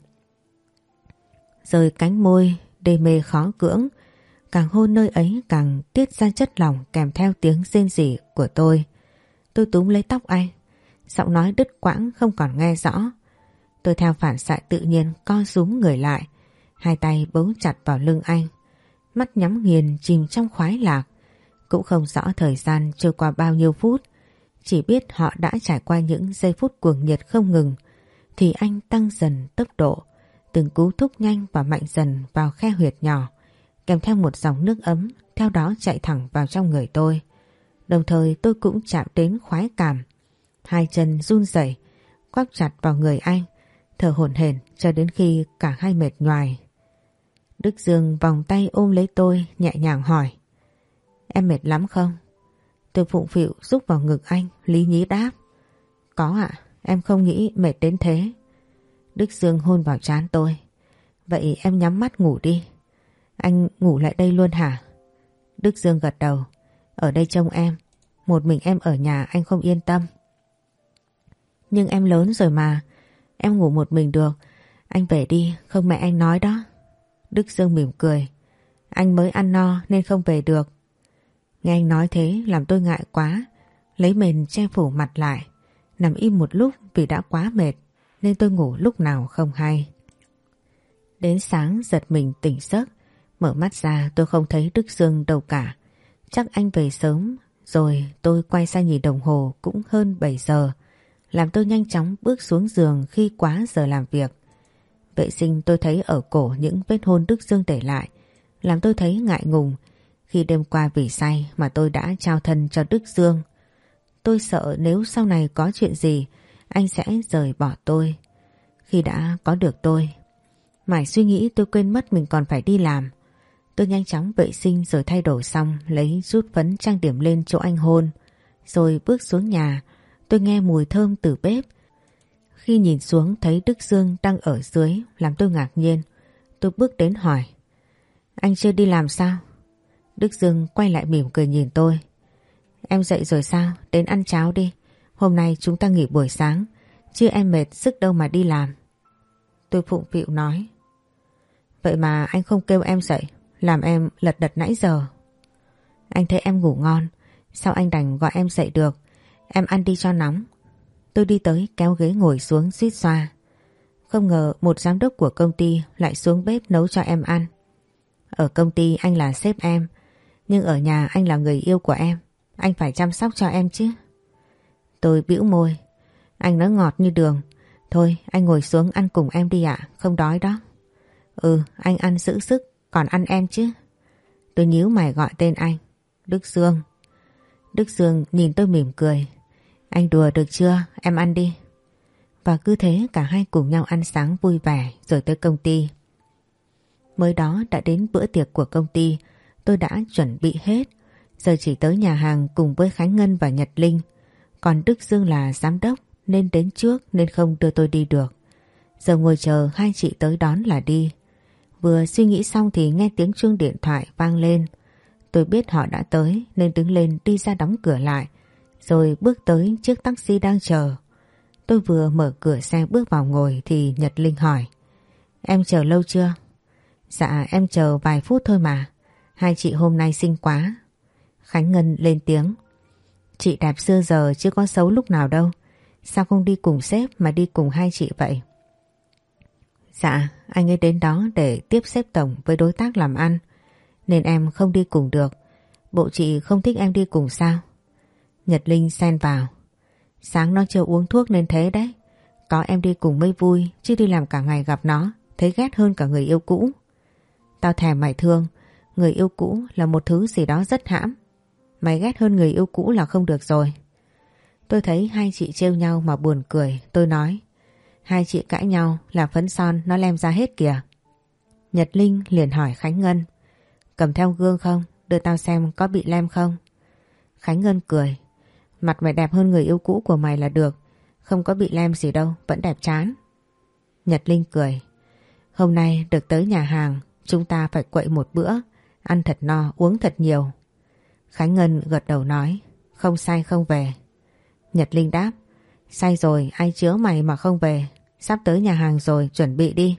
Rời cánh môi đê mê khó cưỡng, càng hôn nơi ấy càng tiết ra chất lỏng kèm theo tiếng rên rỉ của tôi. Tôi túm lấy tóc anh, giọng nói đứt quãng không còn nghe rõ. Tôi theo phản xạ tự nhiên co rúm người lại, hai tay bấu chặt vào lưng anh, mắt nhắm nghiền chìm trong khoái lạc. Cũng không rõ thời gian trôi qua bao nhiêu phút, chỉ biết họ đã trải qua những giây phút cuồng nhiệt không ngừng. Thì anh tăng dần tốc độ, từng cú thúc nhanh và mạnh dần vào khe huyệt nhỏ, kèm theo một dòng nước ấm theo đó chạy thẳng vào trong người tôi. Đồng thời tôi cũng chạm đến khoái cảm. Hai chân run rẩy quắp chặt vào người anh, thở hổn hển cho đến khi cả hai mệt nhoài. Đức Dương vòng tay ôm lấy tôi, nhẹ nhàng hỏi: Em mệt lắm không? Tôi phụng phịu rúc vào ngực anh, lý nhí đáp: Có ạ, em không nghĩ mệt đến thế. Đức Dương hôn vào trán tôi: Vậy em nhắm mắt ngủ đi. Anh ngủ lại đây luôn hả? Đức Dương gật đầu: Ở đây trông em, một mình em ở nhà anh không yên tâm. Nhưng em lớn rồi mà, em ngủ một mình được. Anh về đi, không mẹ anh nói đó. Đức Dương mỉm cười: Anh mới ăn no nên không về được. Nghe anh nói thế làm tôi ngại quá, lấy mền che phủ mặt lại, nằm im một lúc vì đã quá mệt, nên tôi ngủ lúc nào không hay. Đến sáng giật mình tỉnh giấc, mở mắt ra tôi không thấy Đức Dương đâu cả. Chắc anh về sớm Rồi tôi quay sang nhìn đồng hồ cũng hơn bảy giờ, làm tôi nhanh chóng bước xuống giường khi quá giờ làm việc. Vệ sinh tôi thấy ở cổ những vết hôn Đức Dương để lại, làm tôi thấy ngại ngùng khi đêm qua vì say mà tôi đã trao thân cho Đức Dương. Tôi sợ nếu sau này có chuyện gì, anh sẽ rời bỏ tôi. Khi đã có được tôi, mải suy nghĩ tôi quên mất mình còn phải đi làm. Tôi nhanh chóng vệ sinh rồi thay đổi xong, lấy rút phấn trang điểm lên chỗ anh hôn. Rồi bước xuống nhà, tôi nghe mùi thơm từ bếp. Khi nhìn xuống thấy Đức Dương đang ở dưới, làm tôi ngạc nhiên. Tôi bước đến hỏi: anh chưa đi làm sao? Đức Dương quay lại mỉm cười nhìn tôi. Em dậy rồi sao? Đến ăn cháo đi. Hôm nay chúng ta nghỉ buổi sáng, chứ em mệt sức đâu mà đi làm. Tôi phụng phịu nói. Vậy mà anh không kêu em dậy, làm em lật đật nãy giờ. Anh thấy em ngủ ngon, sao anh đành gọi em dậy được? Em ăn đi cho nóng. Tôi đi tới kéo ghế ngồi xuống suýt xoa. Không ngờ một giám đốc của công ty lại xuống bếp nấu cho em ăn. Ở công ty anh là sếp em, nhưng ở nhà anh là người yêu của em. Anh phải chăm sóc cho em chứ. Tôi bĩu môi. Anh nói ngọt như đường. Thôi anh ngồi xuống ăn cùng em đi ạ, không đói đó. Ừ, anh ăn giữ sức, còn ăn em chứ. Tôi nhíu mày gọi tên anh. Đức Dương. Đức Dương nhìn tôi mỉm cười. Anh đùa được chưa, em ăn đi. Và cứ thế cả hai cùng nhau ăn sáng vui vẻ rồi tới công ty. Mới đó đã đến bữa tiệc của công ty, tôi đã chuẩn bị hết. Giờ chỉ tới nhà hàng cùng với Khánh Ngân và Nhật Linh. Còn Đức Dương là giám đốc nên đến trước nên không đưa tôi đi được. Giờ ngồi chờ hai chị tới đón là đi. Vừa suy nghĩ xong thì nghe tiếng chuông điện thoại vang lên. Tôi biết họ đã tới nên đứng lên đi ra đóng cửa lại, rồi bước tới chiếc taxi đang chờ. Tôi vừa mở cửa xe bước vào ngồi thì Nhật Linh hỏi: em chờ lâu chưa? Dạ em chờ vài phút thôi mà. Hai chị hôm nay xinh quá. Khánh Ngân lên tiếng: chị đẹp xưa giờ chứ có xấu lúc nào đâu. Sao không đi cùng sếp mà đi cùng hai chị vậy? Dạ anh ấy đến đó để tiếp sếp tổng với đối tác làm ăn, nên em không đi cùng được. Bộ chị không thích em đi cùng sao? Nhật Linh xen vào: sáng nó chưa uống thuốc nên thế đấy. Có em đi cùng mới vui, chứ đi làm cả ngày gặp nó thấy ghét hơn cả người yêu cũ. Tao thèm mày thương. Người yêu cũ là một thứ gì đó rất hãm. Mày ghét hơn người yêu cũ là không được rồi. Tôi thấy hai chị trêu nhau mà buồn cười. Tôi nói: hai chị cãi nhau là phấn son nó lem ra hết kìa. Nhật Linh liền hỏi Khánh Ngân: cầm theo gương không? Đưa tao xem có bị lem không? Khánh Ngân cười: mặt mày đẹp hơn người yêu cũ của mày là được. Không có bị lem gì đâu, vẫn đẹp chán. Nhật Linh cười: hôm nay được tới nhà hàng, chúng ta phải quậy một bữa, ăn thật no, uống thật nhiều. Khánh Ngân gật đầu nói: không say không về. Nhật Linh đáp: say rồi, ai chứa mày mà không về. Sắp tới nhà hàng rồi, chuẩn bị đi.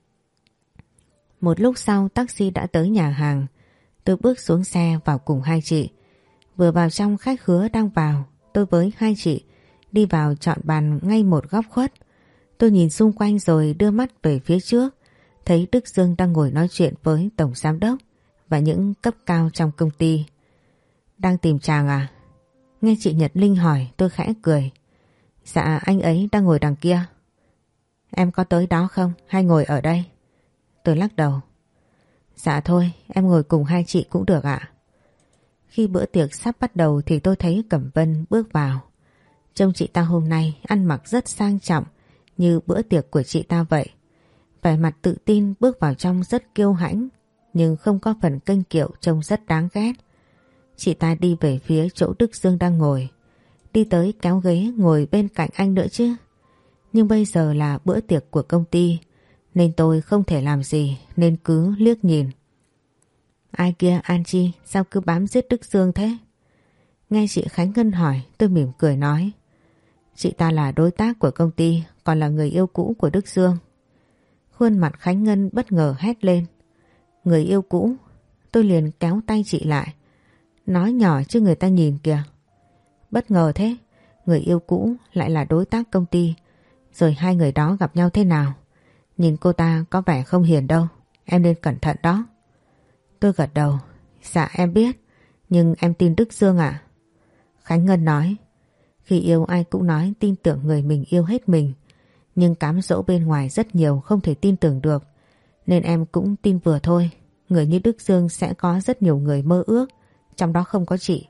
Một lúc sau taxi đã tới nhà hàng. Tôi bước xuống xe vào cùng hai chị. Vừa vào trong khách khứa đang vào, tôi với hai chị đi vào chọn bàn ngay một góc khuất. Tôi nhìn xung quanh rồi đưa mắt về phía trước, thấy Đức Dương đang ngồi nói chuyện với tổng giám đốc và những cấp cao trong công ty. Đang tìm chàng à? Nghe chị Nhật Linh hỏi, tôi khẽ cười. Dạ anh ấy đang ngồi đằng kia. Em có tới đó không hay ngồi ở đây? Tôi lắc đầu. Dạ thôi em ngồi cùng hai chị cũng được ạ. Khi bữa tiệc sắp bắt đầu thì tôi thấy Cẩm Vân bước vào. Trông chị ta hôm nay ăn mặc rất sang trọng như bữa tiệc của chị ta vậy. Vẻ mặt tự tin bước vào trong rất kiêu hãnh, nhưng không có phần kênh kiệu, trông rất đáng ghét. Chị ta đi về phía chỗ Đức Dương đang ngồi, đi tới kéo ghế ngồi bên cạnh anh nữa chứ. Nhưng bây giờ là bữa tiệc của công ty nên tôi không thể làm gì, nên cứ liếc nhìn. Ai kia Angie, sao cứ bám giết Đức Dương thế? Nghe chị Khánh Ngân hỏi, tôi mỉm cười nói: chị ta là đối tác của công ty, còn là người yêu cũ của Đức Dương. Khuôn mặt Khánh Ngân bất ngờ hét lên: người yêu cũ? Tôi liền kéo tay chị lại. Nói nhỏ chứ người ta nhìn kìa. Bất ngờ thế, người yêu cũ lại là đối tác công ty. Rồi hai người đó gặp nhau thế nào? Nhìn cô ta có vẻ không hiền đâu, em nên cẩn thận đó. Tôi gật đầu. Dạ em biết, nhưng em tin Đức Dương ạ. Khánh Ngân nói, khi yêu ai cũng nói tin tưởng người mình yêu hết mình. Nhưng cám dỗ bên ngoài rất nhiều không thể tin tưởng được. Nên em cũng tin vừa thôi. Người như Đức Dương sẽ có rất nhiều người mơ ước, trong đó không có chị.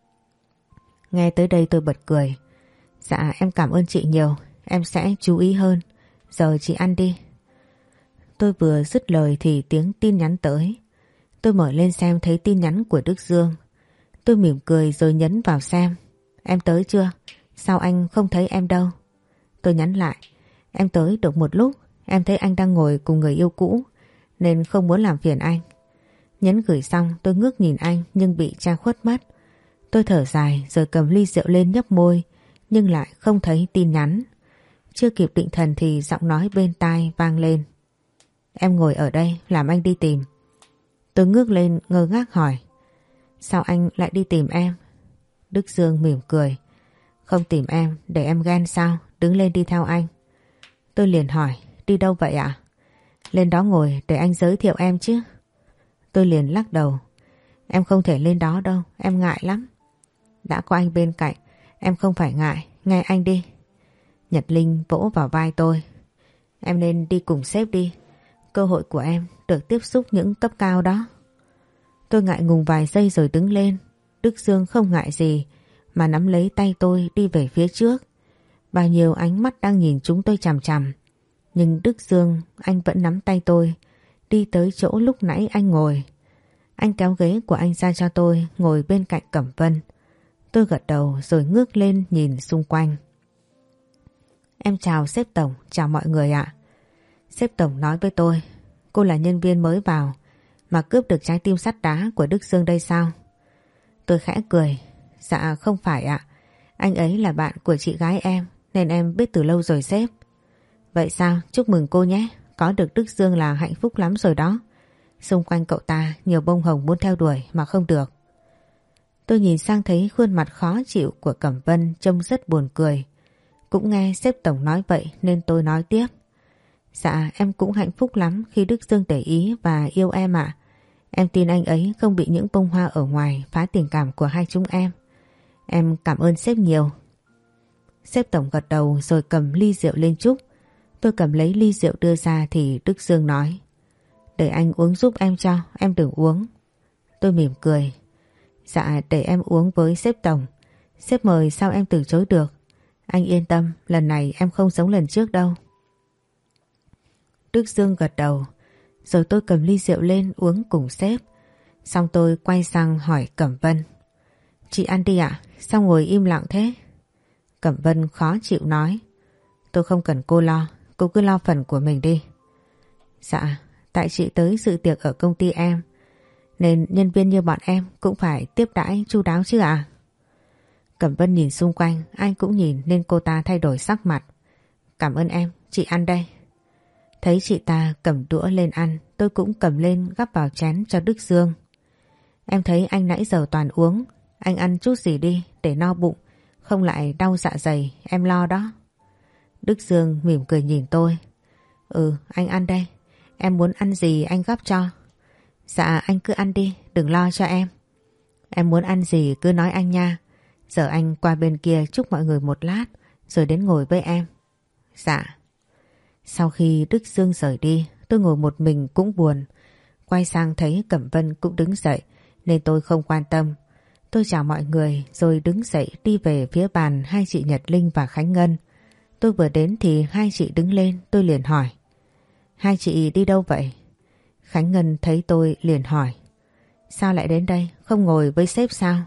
Nghe tới đây tôi bật cười. Dạ em cảm ơn chị nhiều, em sẽ chú ý hơn. Giờ chị ăn đi. Tôi vừa dứt lời thì tiếng tin nhắn tới. Tôi mở lên xem thấy tin nhắn của Đức Dương. Tôi mỉm cười rồi nhấn vào xem. Em tới chưa? Sao anh không thấy em đâu? Tôi nhắn lại. Em tới được một lúc, em thấy anh đang ngồi cùng người yêu cũ nên không muốn làm phiền anh. Nhấn gửi xong tôi ngước nhìn anh nhưng bị che khuất mắt. Tôi thở dài rồi cầm ly rượu lên nhấp môi nhưng lại không thấy tin nhắn. Chưa kịp định thần thì giọng nói bên tai vang lên. Em ngồi ở đây làm anh đi tìm. Tôi ngước lên ngơ ngác hỏi. Sao anh lại đi tìm em? Đức Dương mỉm cười. Không tìm em để em ghen sao? Đứng lên đi theo anh. Tôi liền hỏi. Đi đâu vậy ạ? Lên đó ngồi để anh giới thiệu em chứ. Tôi liền lắc đầu. Em không thể lên đó đâu, em ngại lắm. Đã có anh bên cạnh, em không phải ngại, nghe anh đi. Nhật Linh vỗ vào vai tôi. Em nên đi cùng sếp đi. Cơ hội của em được tiếp xúc những cấp cao đó. Tôi ngại ngùng vài giây rồi đứng lên. Đức Dương không ngại gì mà nắm lấy tay tôi đi về phía trước. Bao nhiêu ánh mắt đang nhìn chúng tôi chằm chằm. Nhưng Đức Dương anh vẫn nắm tay tôi đi tới chỗ lúc nãy anh ngồi. Anh kéo ghế của anh ra cho tôi ngồi bên cạnh Cẩm Vân. Tôi gật đầu rồi ngước lên nhìn xung quanh. Em chào sếp tổng, chào mọi người ạ. Sếp tổng nói với tôi, cô là nhân viên mới vào mà cướp được trái tim sắt đá của Đức Dương đây sao? Tôi khẽ cười. Dạ không phải ạ. Anh ấy là bạn của chị gái em nên em biết từ lâu rồi sếp. Vậy sao? Chúc mừng cô nhé. Có được Đức Dương là hạnh phúc lắm rồi đó. Xung quanh cậu ta nhiều bông hồng muốn theo đuổi mà không được. Tôi nhìn sang thấy khuôn mặt khó chịu của Cẩm Vân trông rất buồn cười. Cũng nghe sếp tổng nói vậy nên tôi nói tiếp. Dạ em cũng hạnh phúc lắm khi Đức Dương để ý và yêu em ạ. Em tin anh ấy không bị những bông hoa ở ngoài phá tình cảm của hai chúng em. Em cảm ơn sếp nhiều. Sếp tổng gật đầu rồi cầm ly rượu lên chúc. Tôi cầm lấy ly rượu đưa ra thì Đức Dương nói. Để anh uống giúp em cho, em đừng uống. Tôi mỉm cười. Dạ để em uống với sếp tổng. Sếp mời sao em từ chối được. Anh yên tâm, lần này em không giống lần trước đâu. Đức Dương gật đầu. Rồi tôi cầm ly rượu lên uống cùng sếp. Xong tôi quay sang hỏi Cẩm Vân. Chị ăn đi ạ, sao ngồi im lặng thế? Cẩm Vân khó chịu nói. Tôi không cần cô lo, cô cứ lo phần của mình đi. Dạ, tại chị tới dự tiệc ở công ty em nên nhân viên như bọn em cũng phải tiếp đãi chu đáo chứ ạ. Cẩm Vân nhìn xung quanh, ai cũng nhìn nên cô ta thay đổi sắc mặt. Cảm ơn em, chị ăn đây. Thấy chị ta cầm đũa lên ăn, tôi cũng cầm lên gắp vào chén cho Đức Dương. Em thấy anh nãy giờ toàn uống, anh ăn chút gì đi để no bụng, không lại đau dạ dày, em lo đó. Đức Dương mỉm cười nhìn tôi. Ừ, anh ăn đây, em muốn ăn gì anh gắp cho. Dạ anh cứ ăn đi, đừng lo cho em. Em muốn ăn gì cứ nói anh nha. Giờ anh qua bên kia chúc mọi người một lát rồi đến ngồi với em. Dạ. Sau khi Đức Dương rời đi, tôi ngồi một mình cũng buồn. Quay sang thấy Cẩm Vân cũng đứng dậy nên tôi không quan tâm. Tôi chào mọi người rồi đứng dậy đi về phía bàn hai chị Nhật Linh và Khánh Ngân. Tôi vừa đến thì hai chị đứng lên, tôi liền hỏi. Hai chị đi đâu vậy? Khánh Ngân thấy tôi liền hỏi. Sao lại đến đây, không ngồi với sếp sao?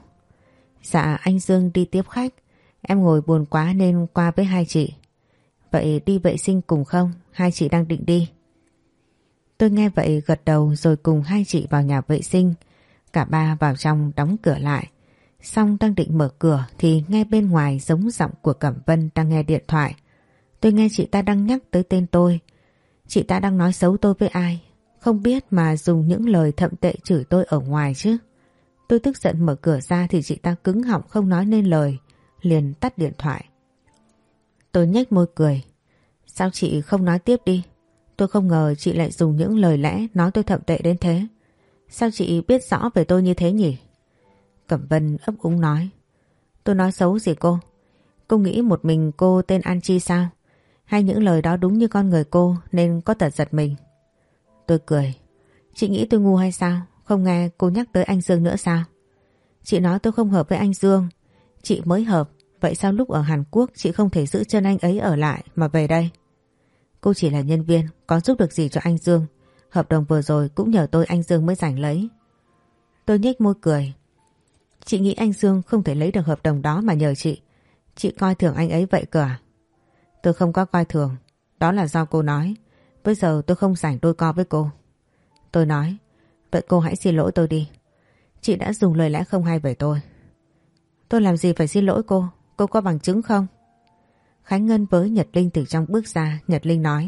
Dạ anh Dương đi tiếp khách, em ngồi buồn quá nên qua với hai chị. Vậy đi vệ sinh cùng không? Hai chị đang định đi. Tôi nghe vậy gật đầu rồi cùng hai chị vào nhà vệ sinh. Cả ba vào trong đóng cửa lại. Xong đang định mở cửa thì nghe bên ngoài giống giọng của Cẩm Vân đang nghe điện thoại. Tôi nghe chị ta đang nhắc tới tên tôi. Chị ta đang nói xấu tôi với ai? Không biết mà dùng những lời thậm tệ chửi tôi ở ngoài chứ. Tôi tức giận mở cửa ra thì chị ta cứng họng không nói nên lời, liền tắt điện thoại. Tôi nhếch môi cười. Sao chị không nói tiếp đi? Tôi không ngờ chị lại dùng những lời lẽ nói tôi thậm tệ đến thế. Sao chị biết rõ về tôi như thế nhỉ? Cẩm Vân ấp úng nói. Tôi nói xấu gì cô? Cô nghĩ một mình cô tên An Chi sao? Hay những lời đó đúng như con người cô nên có tật giật mình? Tôi cười. Chị nghĩ tôi ngu hay sao? Không nghe cô nhắc tới anh Dương nữa sao? Chị nói tôi không hợp với anh Dương. Chị mới hợp. Vậy sao lúc ở Hàn Quốc chị không thể giữ chân anh ấy ở lại mà về đây? Cô chỉ là nhân viên, có giúp được gì cho anh Dương. Hợp đồng vừa rồi cũng nhờ tôi anh Dương mới giành lấy. Tôi nhếch môi cười. Chị nghĩ anh Dương không thể lấy được hợp đồng đó mà nhờ chị. Chị coi thường anh ấy vậy cơ à? Tôi không có coi thường. Đó là do cô nói. Bây giờ tôi không rảnh đôi co với cô. Tôi nói. Vậy cô hãy xin lỗi tôi đi. Chị đã dùng lời lẽ không hay về tôi. Tôi làm gì phải xin lỗi cô? Cô có bằng chứng không? Khánh Ngân với Nhật Linh từ trong bước ra. Nhật Linh nói.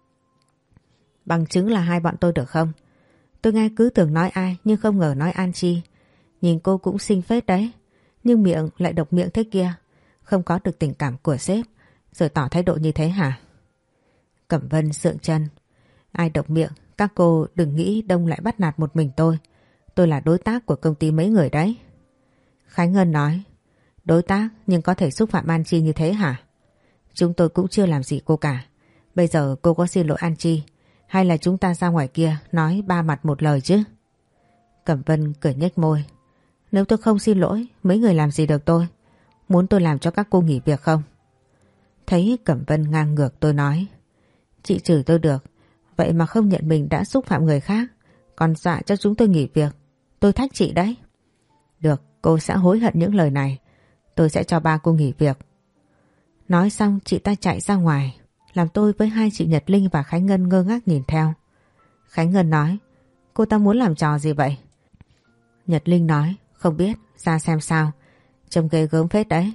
Bằng chứng là hai bọn tôi được không? Tôi nghe cứ tưởng nói ai nhưng không ngờ nói An Chi. Nhìn cô cũng xinh phết đấy. Nhưng miệng lại độc miệng thế kia. Không có được tình cảm của sếp. Rồi tỏ thái độ như thế hả? Cẩm Vân sượng chân. Ai độc miệng? Các cô đừng nghĩ Đông lại bắt nạt một mình tôi. Tôi là đối tác của công ty mấy người đấy. Khánh Ngân nói. Đối tác nhưng có thể xúc phạm An Chi như thế hả? Chúng tôi cũng chưa làm gì cô cả. Bây giờ cô có xin lỗi An Chi hay là chúng ta ra ngoài kia nói ba mặt một lời chứ? Cẩm Vân cười nhếch môi. Nếu tôi không xin lỗi, mấy người làm gì được tôi? Muốn tôi làm cho các cô nghỉ việc không? Thấy Cẩm Vân ngang ngược tôi nói. Chị chửi tôi được, vậy mà không nhận mình đã xúc phạm người khác, còn dọa cho chúng tôi nghỉ việc. Tôi thách chị đấy. Được, cô sẽ hối hận những lời này. Tôi sẽ cho ba cô nghỉ việc. Nói xong chị ta chạy ra ngoài, làm tôi với hai chị Nhật Linh và Khánh Ngân ngơ ngác nhìn theo. Khánh Ngân nói. Cô ta muốn làm trò gì vậy? Nhật Linh nói. Không biết, ra xem sao. Trông ghê gớm phết đấy.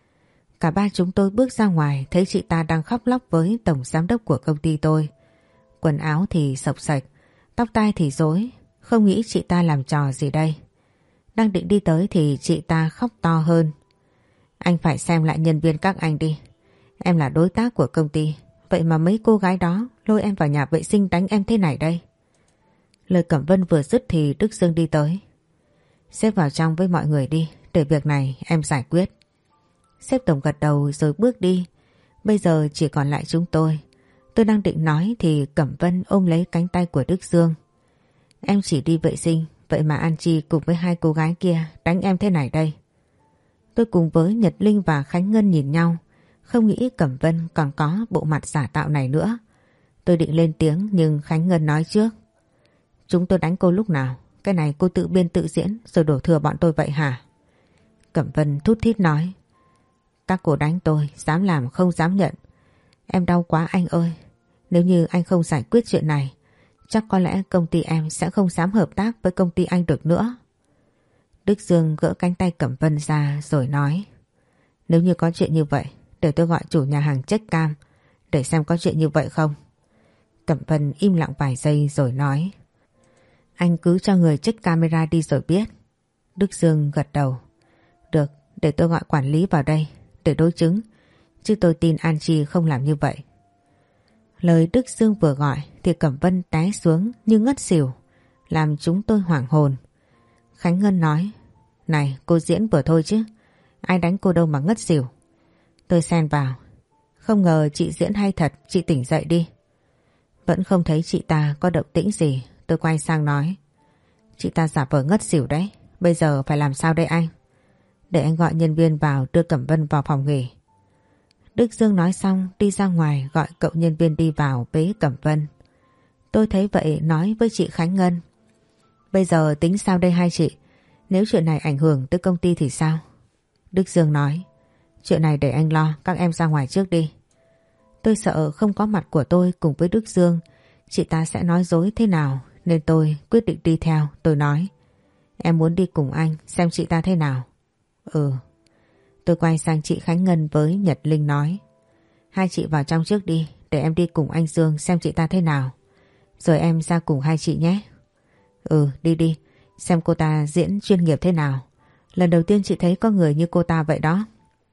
Cả ba chúng tôi bước ra ngoài thấy chị ta đang khóc lóc với tổng giám đốc của công ty tôi. Quần áo thì xộc xệch, tóc tai thì rối, không nghĩ chị ta làm trò gì đây. Đang định đi tới thì chị ta khóc to hơn. Anh phải xem lại nhân viên các anh đi. Em là đối tác của công ty, vậy mà mấy cô gái đó lôi em vào nhà vệ sinh đánh em thế này đây. Lời Cẩm Vân vừa dứt thì Đức Dương đi tới. Xếp vào trong với mọi người đi, để việc này em giải quyết. Sếp tổng gật đầu rồi bước đi. Bây giờ chỉ còn lại chúng tôi. Tôi đang định nói thì Cẩm Vân ôm lấy cánh tay của Đức Dương. Em chỉ đi vệ sinh, vậy mà An Chi cùng với hai cô gái kia đánh em thế này đây. Tôi cùng với Nhật Linh và Khánh Ngân nhìn nhau, không nghĩ Cẩm Vân còn có bộ mặt giả tạo này nữa. Tôi định lên tiếng nhưng Khánh Ngân nói trước. Chúng tôi đánh cô lúc nào? Cái này cô tự biên tự diễn rồi đổ thừa bọn tôi vậy hả? Cẩm Vân thút thít nói. Các cô đánh tôi, dám làm không dám nhận. Em đau quá anh ơi. Nếu như anh không giải quyết chuyện này, chắc có lẽ công ty em sẽ không dám hợp tác với công ty anh được nữa. Đức Dương gỡ cánh tay Cẩm Vân ra rồi nói. Nếu như có chuyện như vậy, để tôi gọi chủ nhà hàng check cam để xem có chuyện như vậy không. Cẩm Vân im lặng vài giây rồi nói. Anh cứ cho người check camera đi rồi biết. Đức Dương gật đầu. Được, để tôi gọi quản lý vào đây để đối chứng, chứ tôi tin An Chi không làm như vậy. Lời Đức Dương vừa gọi thì Cẩm Vân té xuống như ngất xỉu, làm chúng tôi hoảng hồn. Khánh Ngân nói. Này, cô diễn vừa thôi chứ, ai đánh cô đâu mà ngất xỉu. Tôi xen vào. Không ngờ chị diễn hay thật, chị tỉnh dậy đi. Vẫn không thấy chị ta có động tĩnh gì. Tôi quay sang nói. Chị ta giả vờ ngất xỉu đấy. Bây giờ phải làm sao đây anh? Để anh gọi nhân viên vào đưa Cẩm Vân vào phòng nghỉ. Đức Dương nói xong đi ra ngoài gọi cậu nhân viên đi vào bế Cẩm Vân. Tôi thấy vậy nói với chị Khánh Ngân. Bây giờ tính sao đây hai chị? Nếu chuyện này ảnh hưởng tới công ty thì sao? Đức Dương nói. Chuyện này để anh lo, các em ra ngoài trước đi. Tôi sợ không có mặt của tôi cùng với Đức Dương, chị ta sẽ nói dối thế nào, nên tôi quyết định đi theo. Tôi nói. Em muốn đi cùng anh xem chị ta thế nào. Ừ. Tôi quay sang chị Khánh Ngân với Nhật Linh nói. Hai chị vào trong trước đi, để em đi cùng anh Dương xem chị ta thế nào. Rồi em ra cùng hai chị nhé. Ừ, đi đi, xem cô ta diễn chuyên nghiệp thế nào. Lần đầu tiên chị thấy có người như cô ta vậy đó.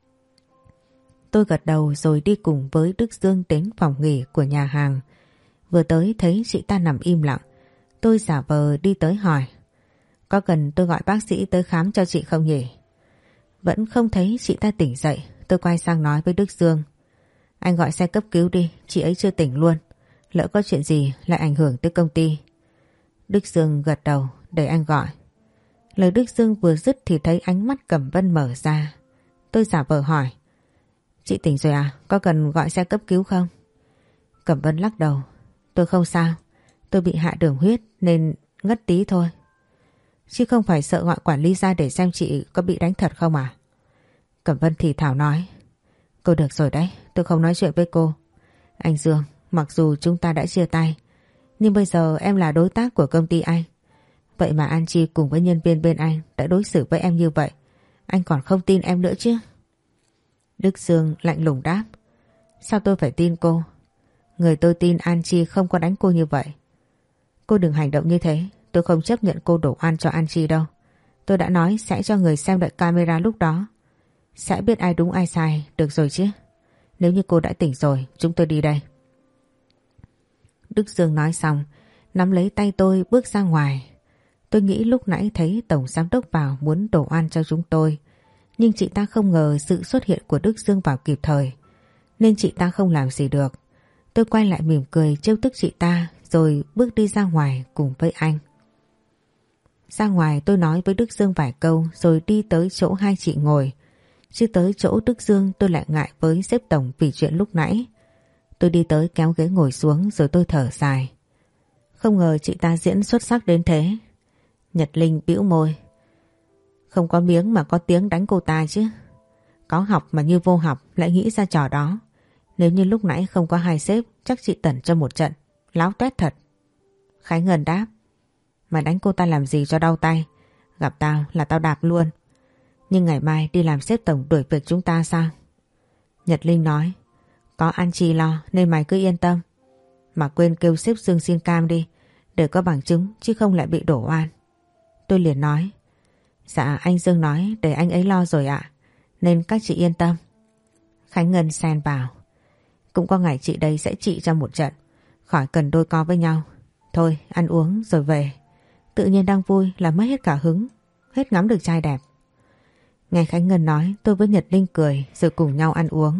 Tôi gật đầu rồi đi cùng với Đức Dương đến phòng nghỉ của nhà hàng. Vừa tới thấy chị ta nằm im lặng. Tôi giả vờ đi tới hỏi. Có cần tôi gọi bác sĩ tới khám cho chị không nhỉ? Vẫn không thấy chị ta tỉnh dậy. Tôi quay sang nói với Đức Dương. Anh gọi xe cấp cứu đi, chị ấy chưa tỉnh luôn. Lỡ có chuyện gì lại ảnh hưởng tới công ty. Đức Dương gật đầu, để anh gọi. Lời Đức Dương vừa dứt thì thấy ánh mắt Cẩm Vân mở ra. Tôi giả vờ hỏi. Chị tỉnh rồi à? Có cần gọi xe cấp cứu không? Cẩm Vân lắc đầu. Tôi không sao. Tôi bị hạ đường huyết nên ngất tí thôi. Chứ không phải sợ gọi quản lý ra để xem chị có bị đánh thật không à? Cẩm Vân thì thảo nói. Cô được rồi đấy, tôi không nói chuyện với cô. Anh Dương, mặc dù chúng ta đã chia tay, nhưng bây giờ em là đối tác của công ty anh. Vậy mà An Chi cùng với nhân viên bên anh đã đối xử với em như vậy. Anh còn không tin em nữa chứ? Đức Dương lạnh lùng đáp. Sao tôi phải tin cô? Người tôi tin An Chi không có đánh cô như vậy. Cô đừng hành động như thế. Tôi không chấp nhận cô đổ oan cho An Chi đâu. Tôi đã nói sẽ cho người xem lại camera lúc đó. Sẽ biết ai đúng ai sai, được rồi chứ? Nếu như cô đã tỉnh rồi, chúng tôi đi đây. Đức Dương nói xong, nắm lấy tay tôi bước ra ngoài. Tôi nghĩ lúc nãy thấy Tổng Giám đốc vào muốn đổ oan cho chúng tôi. Nhưng chị ta không ngờ sự xuất hiện của Đức Dương vào kịp thời, nên chị ta không làm gì được. Tôi quay lại mỉm cười trêu tức chị ta rồi bước đi ra ngoài cùng với anh. Ra ngoài tôi nói với Đức Dương vài câu rồi đi tới chỗ hai chị ngồi. Chứ tới chỗ Đức Dương tôi lại ngại với sếp tổng vì chuyện lúc nãy. Tôi đi tới kéo ghế ngồi xuống rồi tôi thở dài. Không ngờ chị ta diễn xuất sắc đến thế. Nhật Linh bĩu môi. Không có miếng mà có tiếng đánh cô ta chứ. Có học mà như vô học lại nghĩ ra trò đó. Nếu như lúc nãy không có hai sếp chắc chị tẩn cho một trận. Láo toét thật. Khánh Ngân đáp. Mà đánh cô ta làm gì cho đau tay? Gặp tao là tao đạp luôn. Nhưng ngày mai đi làm sếp tổng đuổi việc chúng ta sao? Nhật Linh nói. Có An Chi lo nên mày cứ yên tâm. Mà quên kêu sếp Dương xin cam đi, để có bằng chứng chứ không lại bị đổ oan. Tôi liền nói. Dạ anh Dương nói để anh ấy lo rồi ạ. Nên các chị yên tâm. Khánh Ngân xen vào. Cũng có ngày chị đây sẽ trị cho một trận. Khỏi cần đôi co với nhau. Thôi ăn uống rồi về. Tự nhiên đang vui là mất hết cả hứng. Hết ngắm được trai đẹp. Nghe Khánh Ngân nói tôi với Nhật Linh cười rồi cùng nhau ăn uống.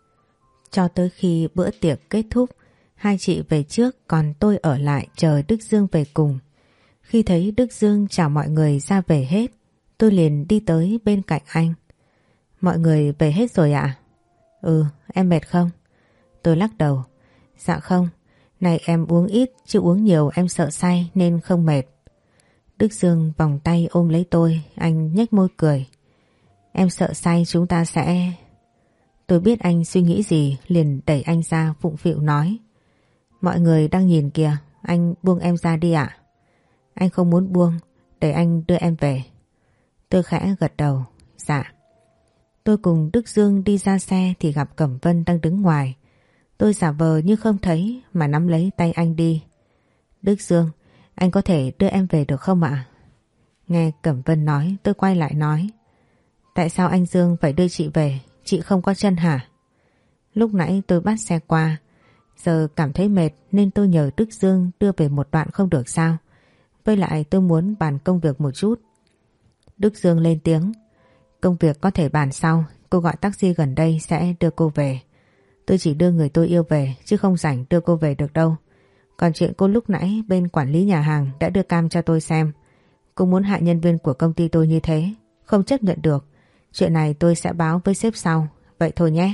Cho tới khi bữa tiệc kết thúc, hai chị về trước còn tôi ở lại chờ Đức Dương về cùng. Khi thấy Đức Dương chào mọi người ra về hết, tôi liền đi tới bên cạnh anh. Mọi người về hết rồi ạ? À? Ừ, em mệt không? Tôi lắc đầu. Dạ không, này em uống ít chứ uống nhiều em sợ say nên không mệt. Đức Dương vòng tay ôm lấy tôi, anh nhếch môi cười. Em sợ say chúng ta sẽ... Tôi biết anh suy nghĩ gì liền đẩy anh ra phụng phịu nói. Mọi người đang nhìn kìa, anh buông em ra đi ạ. Anh không muốn buông, để anh đưa em về. Tôi khẽ gật đầu, dạ. Tôi cùng Đức Dương đi ra xe thì gặp Cẩm Vân đang đứng ngoài. Tôi giả vờ như không thấy mà nắm lấy tay anh đi. Đức Dương, anh có thể đưa em về được không ạ? Nghe Cẩm Vân nói tôi quay lại nói. Tại sao anh Dương phải đưa chị về? Chị không có chân hả? Lúc nãy tôi bắt xe qua, giờ cảm thấy mệt nên tôi nhờ Đức Dương đưa về một đoạn không được sao? Với lại tôi muốn bàn công việc một chút. Đức Dương lên tiếng. Công việc có thể bàn sau, cô gọi taxi gần đây sẽ đưa cô về. Tôi chỉ đưa người tôi yêu về chứ không rảnh đưa cô về được đâu. Còn chuyện cô lúc nãy bên quản lý nhà hàng đã đưa cam cho tôi xem. Cô muốn hại nhân viên của công ty tôi như thế, không chấp nhận được. Chuyện này tôi sẽ báo với sếp sau, vậy thôi nhé.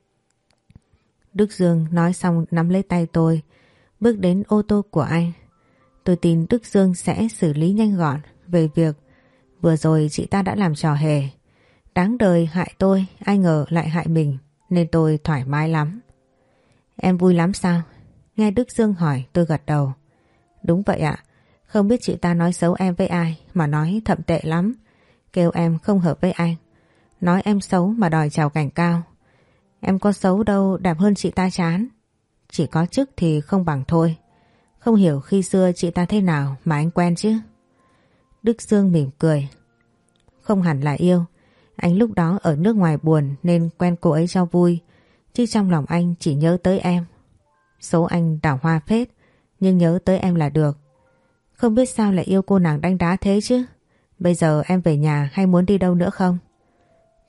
Đức Dương nói xong nắm lấy tay tôi, bước đến ô tô của anh. Tôi tin Đức Dương sẽ xử lý nhanh gọn về việc vừa rồi chị ta đã làm trò hề. Đáng đời hại tôi, ai ngờ lại hại mình, nên tôi thoải mái lắm. Em vui lắm sao? Nghe Đức Dương hỏi tôi gật đầu. Đúng vậy ạ, không biết chị ta nói xấu em với ai mà nói thậm tệ lắm. Kêu em không hợp với anh. Nói em xấu mà đòi chào cảnh cao. Em có xấu đâu, đẹp hơn chị ta chán. Chỉ có chức thì không bằng thôi. Không hiểu khi xưa chị ta thế nào mà anh quen chứ. Đức Dương mỉm cười. Không hẳn là yêu. Anh lúc đó ở nước ngoài buồn nên quen cô ấy cho vui. Chứ trong lòng anh chỉ nhớ tới em. Số anh đào hoa phết, nhưng nhớ tới em là được. Không biết sao lại yêu cô nàng đánh đá thế chứ. Bây giờ em về nhà hay muốn đi đâu nữa không?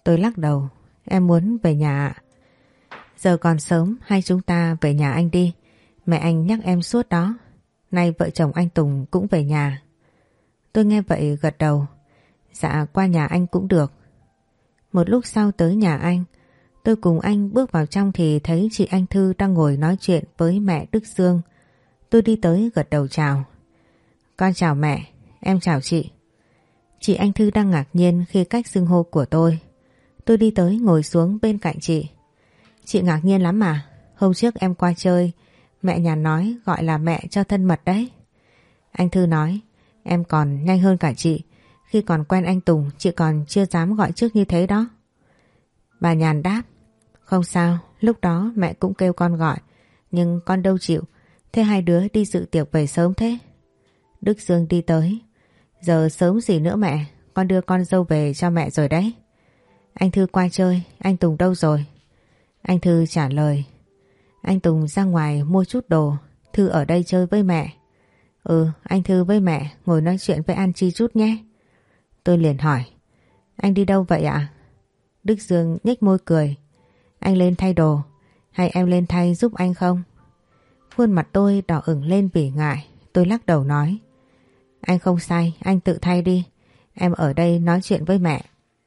Tôi lắc đầu. Em muốn về nhà ạ. Giờ còn sớm, hay chúng ta về nhà anh đi. Mẹ anh nhắc em suốt đó. Nay vợ chồng anh Tùng cũng về nhà. Tôi nghe vậy gật đầu. Dạ qua nhà anh cũng được. Một lúc sau tới nhà anh, tôi cùng anh bước vào trong thì thấy chị Anh Thư đang ngồi nói chuyện với mẹ Đức Dương. Tôi đi tới gật đầu chào. Con chào mẹ, em chào chị. Chị Anh Thư đang ngạc nhiên khi cách xưng hô của tôi. Tôi đi tới ngồi xuống bên cạnh chị. Chị ngạc nhiên lắm à? Hôm trước em qua chơi, mẹ nhà nói gọi là mẹ cho thân mật đấy. Anh Thư nói, em còn nhanh hơn cả chị. Khi còn quen anh Tùng, chị còn chưa dám gọi trước như thế đó. Bà Nhàn đáp, không sao, lúc đó mẹ cũng kêu con gọi, nhưng con đâu chịu. Thế hai đứa đi dự tiệc về sớm thế? Đức Dương đi tới. Giờ sớm gì nữa mẹ, con đưa con dâu về cho mẹ rồi đấy. Anh Thư qua chơi, anh Tùng đâu rồi? Anh Thư trả lời, anh Tùng ra ngoài mua chút đồ, Thư ở đây chơi với mẹ. Ừ, anh Thư với mẹ ngồi nói chuyện với An Chi chút nhé. Tôi liền hỏi, anh đi đâu vậy ạ? Đức Dương nhếch môi cười, anh lên thay đồ, hay em lên thay giúp anh không? Khuôn mặt tôi đỏ ửng lên vì ngại. Tôi lắc đầu nói, anh không sai, anh tự thay đi, em ở đây nói chuyện với mẹ.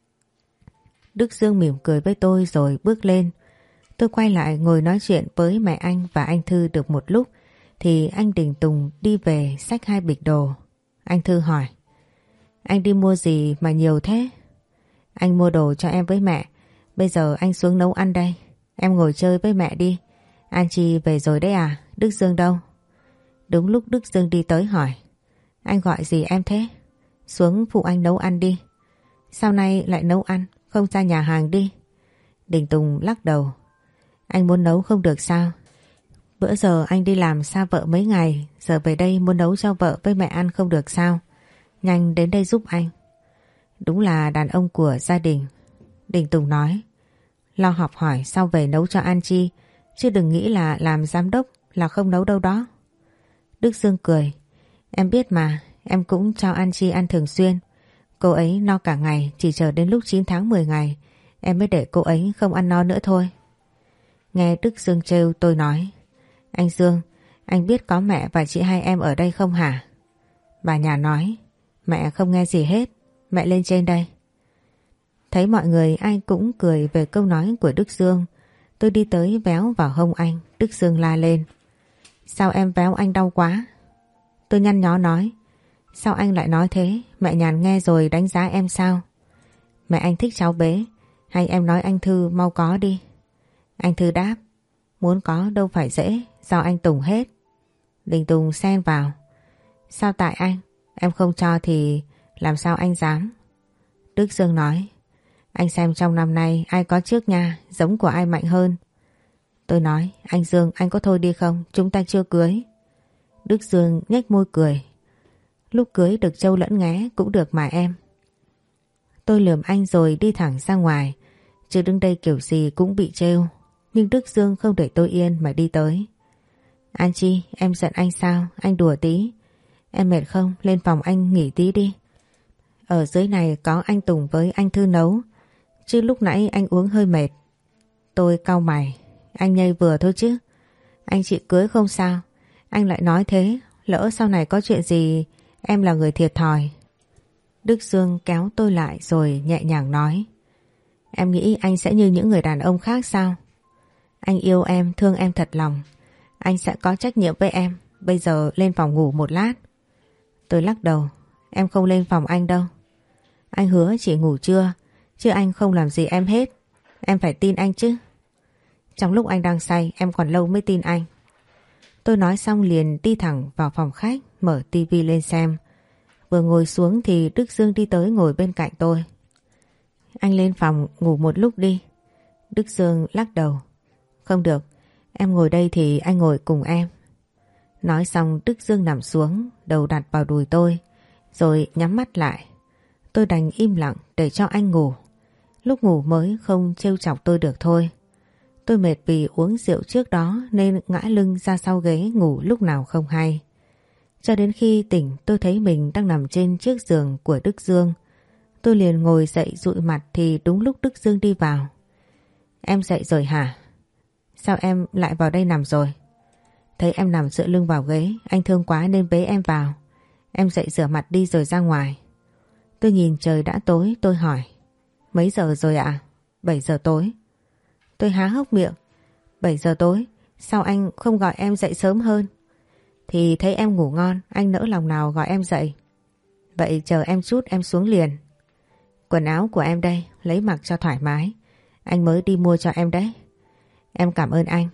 Đức Dương mỉm cười với tôi rồi bước lên. Tôi quay lại ngồi nói chuyện với mẹ anh và anh Thư được một lúc thì anh Đình Tùng đi về xách hai bịch đồ. Anh Thư hỏi, anh đi mua gì mà nhiều thế? Anh mua đồ cho em với mẹ, bây giờ anh xuống nấu ăn đây, em ngồi chơi với mẹ đi. An Chi về rồi đấy à? Đức Dương đâu? Đúng lúc Đức Dương đi tới hỏi, anh gọi gì em thế? Xuống phụ anh nấu ăn đi. Sau này lại nấu ăn, không ra nhà hàng đi? Đình Tùng lắc đầu, anh muốn nấu không được sao? Bữa giờ anh đi làm xa vợ mấy ngày, giờ về đây muốn nấu cho vợ với mẹ ăn không được sao? Nhanh đến đây giúp anh. Đúng là đàn ông của gia đình. Đình Tùng nói, lo học hỏi sau về nấu cho An Chi, chứ đừng nghĩ là làm giám đốc là không nấu đâu đó. Đức Dương cười, em biết mà, em cũng cho An Chi ăn thường xuyên. Cô ấy no cả ngày, chỉ chờ đến lúc chín tháng mười ngày em mới để cô ấy không ăn no nữa thôi. Nghe Đức Dương trêu tôi nói, anh Dương, anh biết có mẹ và chị hai em ở đây không hả? Bà nhà nói, mẹ không nghe gì hết, mẹ lên trên đây. Thấy mọi người ai cũng cười về câu nói của Đức Dương, tôi đi tới véo vào hông anh. Đức Dương la lên, sao em véo anh đau quá? Tôi nhăn nhó nói, sao anh lại nói thế? Mẹ Nhàn nghe rồi đánh giá em sao? Mẹ anh thích cháu bé, hay em nói anh Thư mau có đi? Anh Thư đáp, muốn có đâu phải dễ, do anh Tùng hết. Đình Tùng xen vào, sao tại anh? Em không cho thì làm sao anh dám? Đức Dương nói, anh xem trong năm nay ai có trước nha, giống của ai mạnh hơn. Tôi nói, anh Dương, anh có thôi đi không? Chúng ta chưa cưới. Đức Dương nhếch môi cười, lúc cưới được trâu lẫn nghé cũng được mà em. Tôi lườm anh rồi đi thẳng ra ngoài, chứ đứng đây kiểu gì cũng bị trêu. Nhưng Đức Dương không để tôi yên mà đi tới. An Chi, em giận anh sao? Anh đùa tí. Em mệt không? Lên phòng anh nghỉ tí đi. Ở dưới này có anh Tùng với anh Thư nấu, chứ lúc nãy anh uống hơi mệt. Tôi cau mày, anh nhây vừa thôi chứ. Anh chị cưới không sao, anh lại nói thế, lỡ sau này có chuyện gì em là người thiệt thòi. Đức Dương kéo tôi lại rồi nhẹ nhàng nói, em nghĩ anh sẽ như những người đàn ông khác sao? Anh yêu em, thương em thật lòng, anh sẽ có trách nhiệm với em. Bây giờ lên phòng ngủ một lát. Tôi lắc đầu, em không lên phòng anh đâu. Anh hứa chỉ ngủ trưa, chứ anh không làm gì em hết. Em phải tin anh chứ. Trong lúc anh đang say em còn lâu mới tin anh. Tôi nói xong liền đi thẳng vào phòng khách, mở tivi lên xem. Vừa ngồi xuống thì Đức Dương đi tới ngồi bên cạnh tôi. Anh lên phòng ngủ một lúc đi. Đức Dương lắc đầu, không được, em ngồi đây thì anh ngồi cùng em. Nói xong Đức Dương nằm xuống, đầu đặt vào đùi tôi, rồi nhắm mắt lại. Tôi đành im lặng để cho anh ngủ. Lúc ngủ mới không trêu chọc tôi được thôi. Tôi mệt vì uống rượu trước đó nên ngã lưng ra sau ghế ngủ lúc nào không hay. Cho đến khi tỉnh tôi thấy mình đang nằm trên chiếc giường của Đức Dương. Tôi liền ngồi dậy dụi mặt thì đúng lúc Đức Dương đi vào. Em dậy rồi hả? Sao em lại vào đây nằm rồi? Thấy em nằm dựa lưng vào ghế, anh thương quá nên bế em vào. Em dậy rửa mặt đi rồi ra ngoài. Tôi nhìn trời đã tối, tôi hỏi. Mấy giờ rồi ạ? bảy giờ tối. Tôi há hốc miệng. bảy giờ tối? Sao anh không gọi em dậy sớm hơn? Thì thấy em ngủ ngon, anh nỡ lòng nào gọi em dậy. Vậy chờ em chút em xuống liền. Quần áo của em đây, lấy mặc cho thoải mái. Anh mới đi mua cho em đấy. Em cảm ơn anh.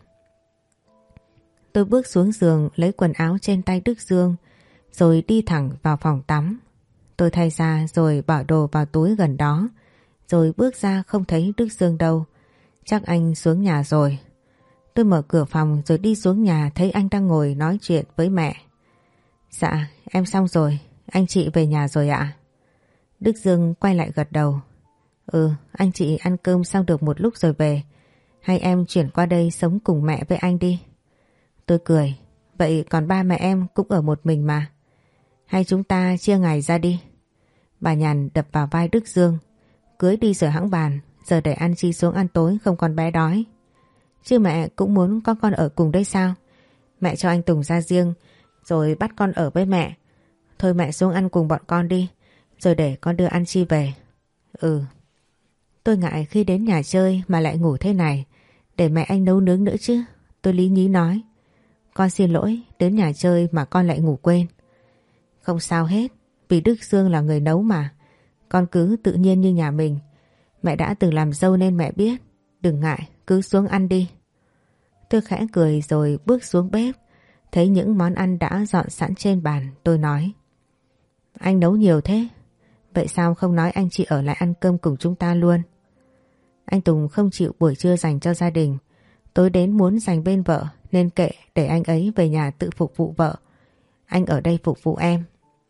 Tôi bước xuống giường lấy quần áo trên tay Đức Dương rồi đi thẳng vào phòng tắm. Tôi thay ra rồi bỏ đồ vào túi gần đó, rồi bước ra không thấy Đức Dương đâu. Chắc anh xuống nhà rồi. Tôi mở cửa phòng rồi đi xuống nhà thấy anh đang ngồi nói chuyện với mẹ. Dạ, em xong rồi. Anh chị về nhà rồi ạ? Đức Dương quay lại gật đầu. Ừ, anh chị ăn cơm xong được một lúc rồi về. Hay em chuyển qua đây sống cùng mẹ với anh đi. Tôi cười. Vậy còn ba mẹ em cũng ở một mình mà. Hay chúng ta chia ngày ra đi. Bà Nhàn đập vào vai Đức Dương. Cưới đi rồi hẵng bàn. Giờ để ăn chi xuống ăn tối không con bé đói. Chứ mẹ cũng muốn có con ở cùng đây sao? Mẹ cho anh Tùng ra riêng rồi bắt con ở với mẹ. Thôi mẹ xuống ăn cùng bọn con đi. Rồi để con đưa ăn chi về. Ừ. Tôi ngại khi đến nhà chơi mà lại ngủ thế này. Để mẹ anh nấu nướng nữa chứ. Tôi lý nhí nói. Con xin lỗi, đến nhà chơi mà con lại ngủ quên. Không sao hết, vì Đức Dương là người nấu mà. Con cứ tự nhiên như nhà mình. Mẹ đã từng làm dâu nên mẹ biết. Đừng ngại, cứ xuống ăn đi. Tôi khẽ cười rồi bước xuống bếp. Thấy những món ăn đã dọn sẵn trên bàn, tôi nói. Anh nấu nhiều thế. Vậy sao không nói anh chị ở lại ăn cơm cùng chúng ta luôn? Anh Tùng không chịu buổi trưa dành cho gia đình. Tối đến muốn dành bên vợ nên kệ để anh ấy về nhà tự phục vụ vợ. Anh ở đây phục vụ em.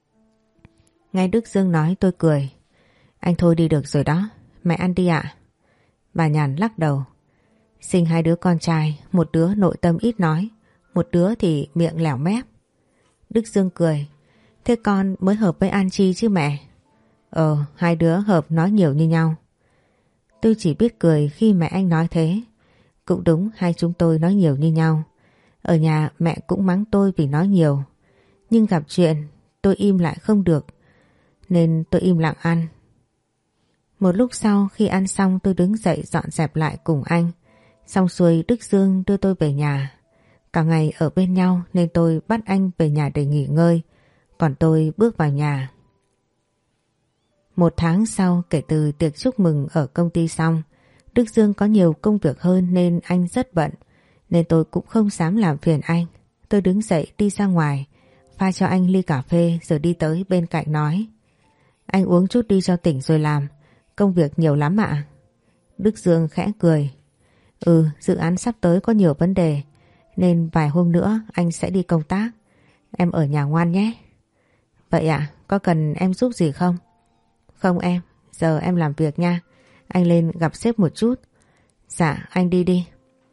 Nghe Đức Dương nói tôi cười. Anh thôi đi được rồi đó. Mẹ ăn đi ạ. Bà Nhàn lắc đầu. Sinh hai đứa con trai, một đứa nội tâm ít nói, một đứa thì miệng lẻo mép. Đức Dương cười. Thế con mới hợp với An Chi chứ mẹ? Ờ, hai đứa hợp nói nhiều như nhau. Tôi chỉ biết cười khi mẹ anh nói thế. Cũng đúng, hai chúng tôi nói nhiều như nhau. Ở nhà mẹ cũng mắng tôi vì nói nhiều. Nhưng gặp chuyện tôi im lại không được, nên tôi im lặng ăn. Một lúc sau khi ăn xong tôi đứng dậy dọn dẹp lại cùng anh. Xong xuôi Đức Dương đưa tôi về nhà. Cả ngày ở bên nhau nên tôi bắt anh về nhà để nghỉ ngơi. Còn tôi bước vào nhà. Một tháng sau kể từ tiệc chúc mừng ở công ty xong, Đức Dương có nhiều công việc hơn nên anh rất bận. Nên tôi cũng không dám làm phiền anh. Tôi đứng dậy đi ra ngoài, pha cho anh ly cà phê rồi đi tới bên cạnh nói. Anh uống chút đi cho tỉnh rồi làm. Công việc nhiều lắm ạ. Đức Dương khẽ cười. Ừ, dự án sắp tới có nhiều vấn đề nên vài hôm nữa anh sẽ đi công tác. Em ở nhà ngoan nhé. Vậy ạ, à, có cần em giúp gì không? Không em, giờ em làm việc nha. Anh lên gặp sếp một chút. Dạ, anh đi đi.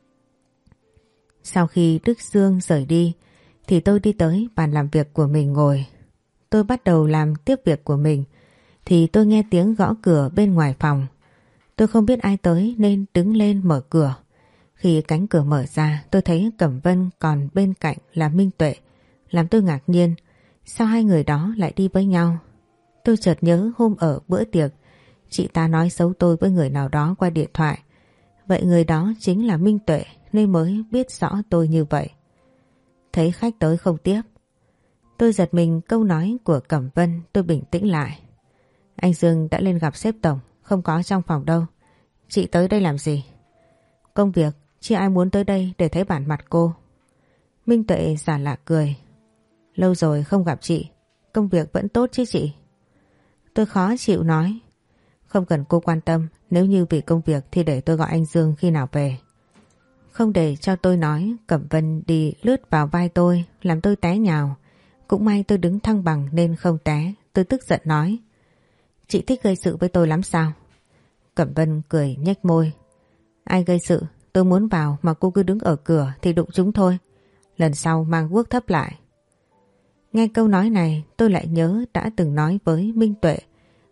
Sau khi Đức Dương rời đi thì tôi đi tới bàn làm việc của mình ngồi. Tôi bắt đầu làm tiếp việc của mình thì tôi nghe tiếng gõ cửa bên ngoài phòng. Tôi không biết ai tới nên đứng lên mở cửa. Khi cánh cửa mở ra tôi thấy Cẩm Vân còn bên cạnh là Minh Tuệ. Làm tôi ngạc nhiên, sao hai người đó lại đi với nhau? Tôi chợt nhớ hôm ở bữa tiệc chị ta nói xấu tôi với người nào đó qua điện thoại. Vậy người đó chính là Minh Tuệ nên mới biết rõ tôi như vậy. Thấy khách tới không tiếp. Tôi giật mình câu nói của Cẩm Vân. Tôi bình tĩnh lại. Anh Dương đã lên gặp sếp tổng, không có trong phòng đâu. Chị tới đây làm gì? Công việc, chứ ai muốn tới đây để thấy bản mặt cô. Minh Tuệ giả lạ cười. Lâu rồi không gặp chị, công việc vẫn tốt chứ chị? Tôi khó chịu nói. Không cần cô quan tâm, nếu như vì công việc thì để tôi gọi anh Dương khi nào về. Không để cho tôi nói, Cẩm Vân đi lướt vào vai tôi, làm tôi té nhào. Cũng may tôi đứng thăng bằng nên không té. Tôi tức giận nói. Chị thích gây sự với tôi lắm sao? Cẩm Vân cười nhếch môi. Ai gây sự? Tôi muốn vào mà cô cứ đứng ở cửa thì đụng chúng thôi. Lần sau mang guốc thấp lại. Nghe câu nói này tôi lại nhớ đã từng nói với Minh Tuệ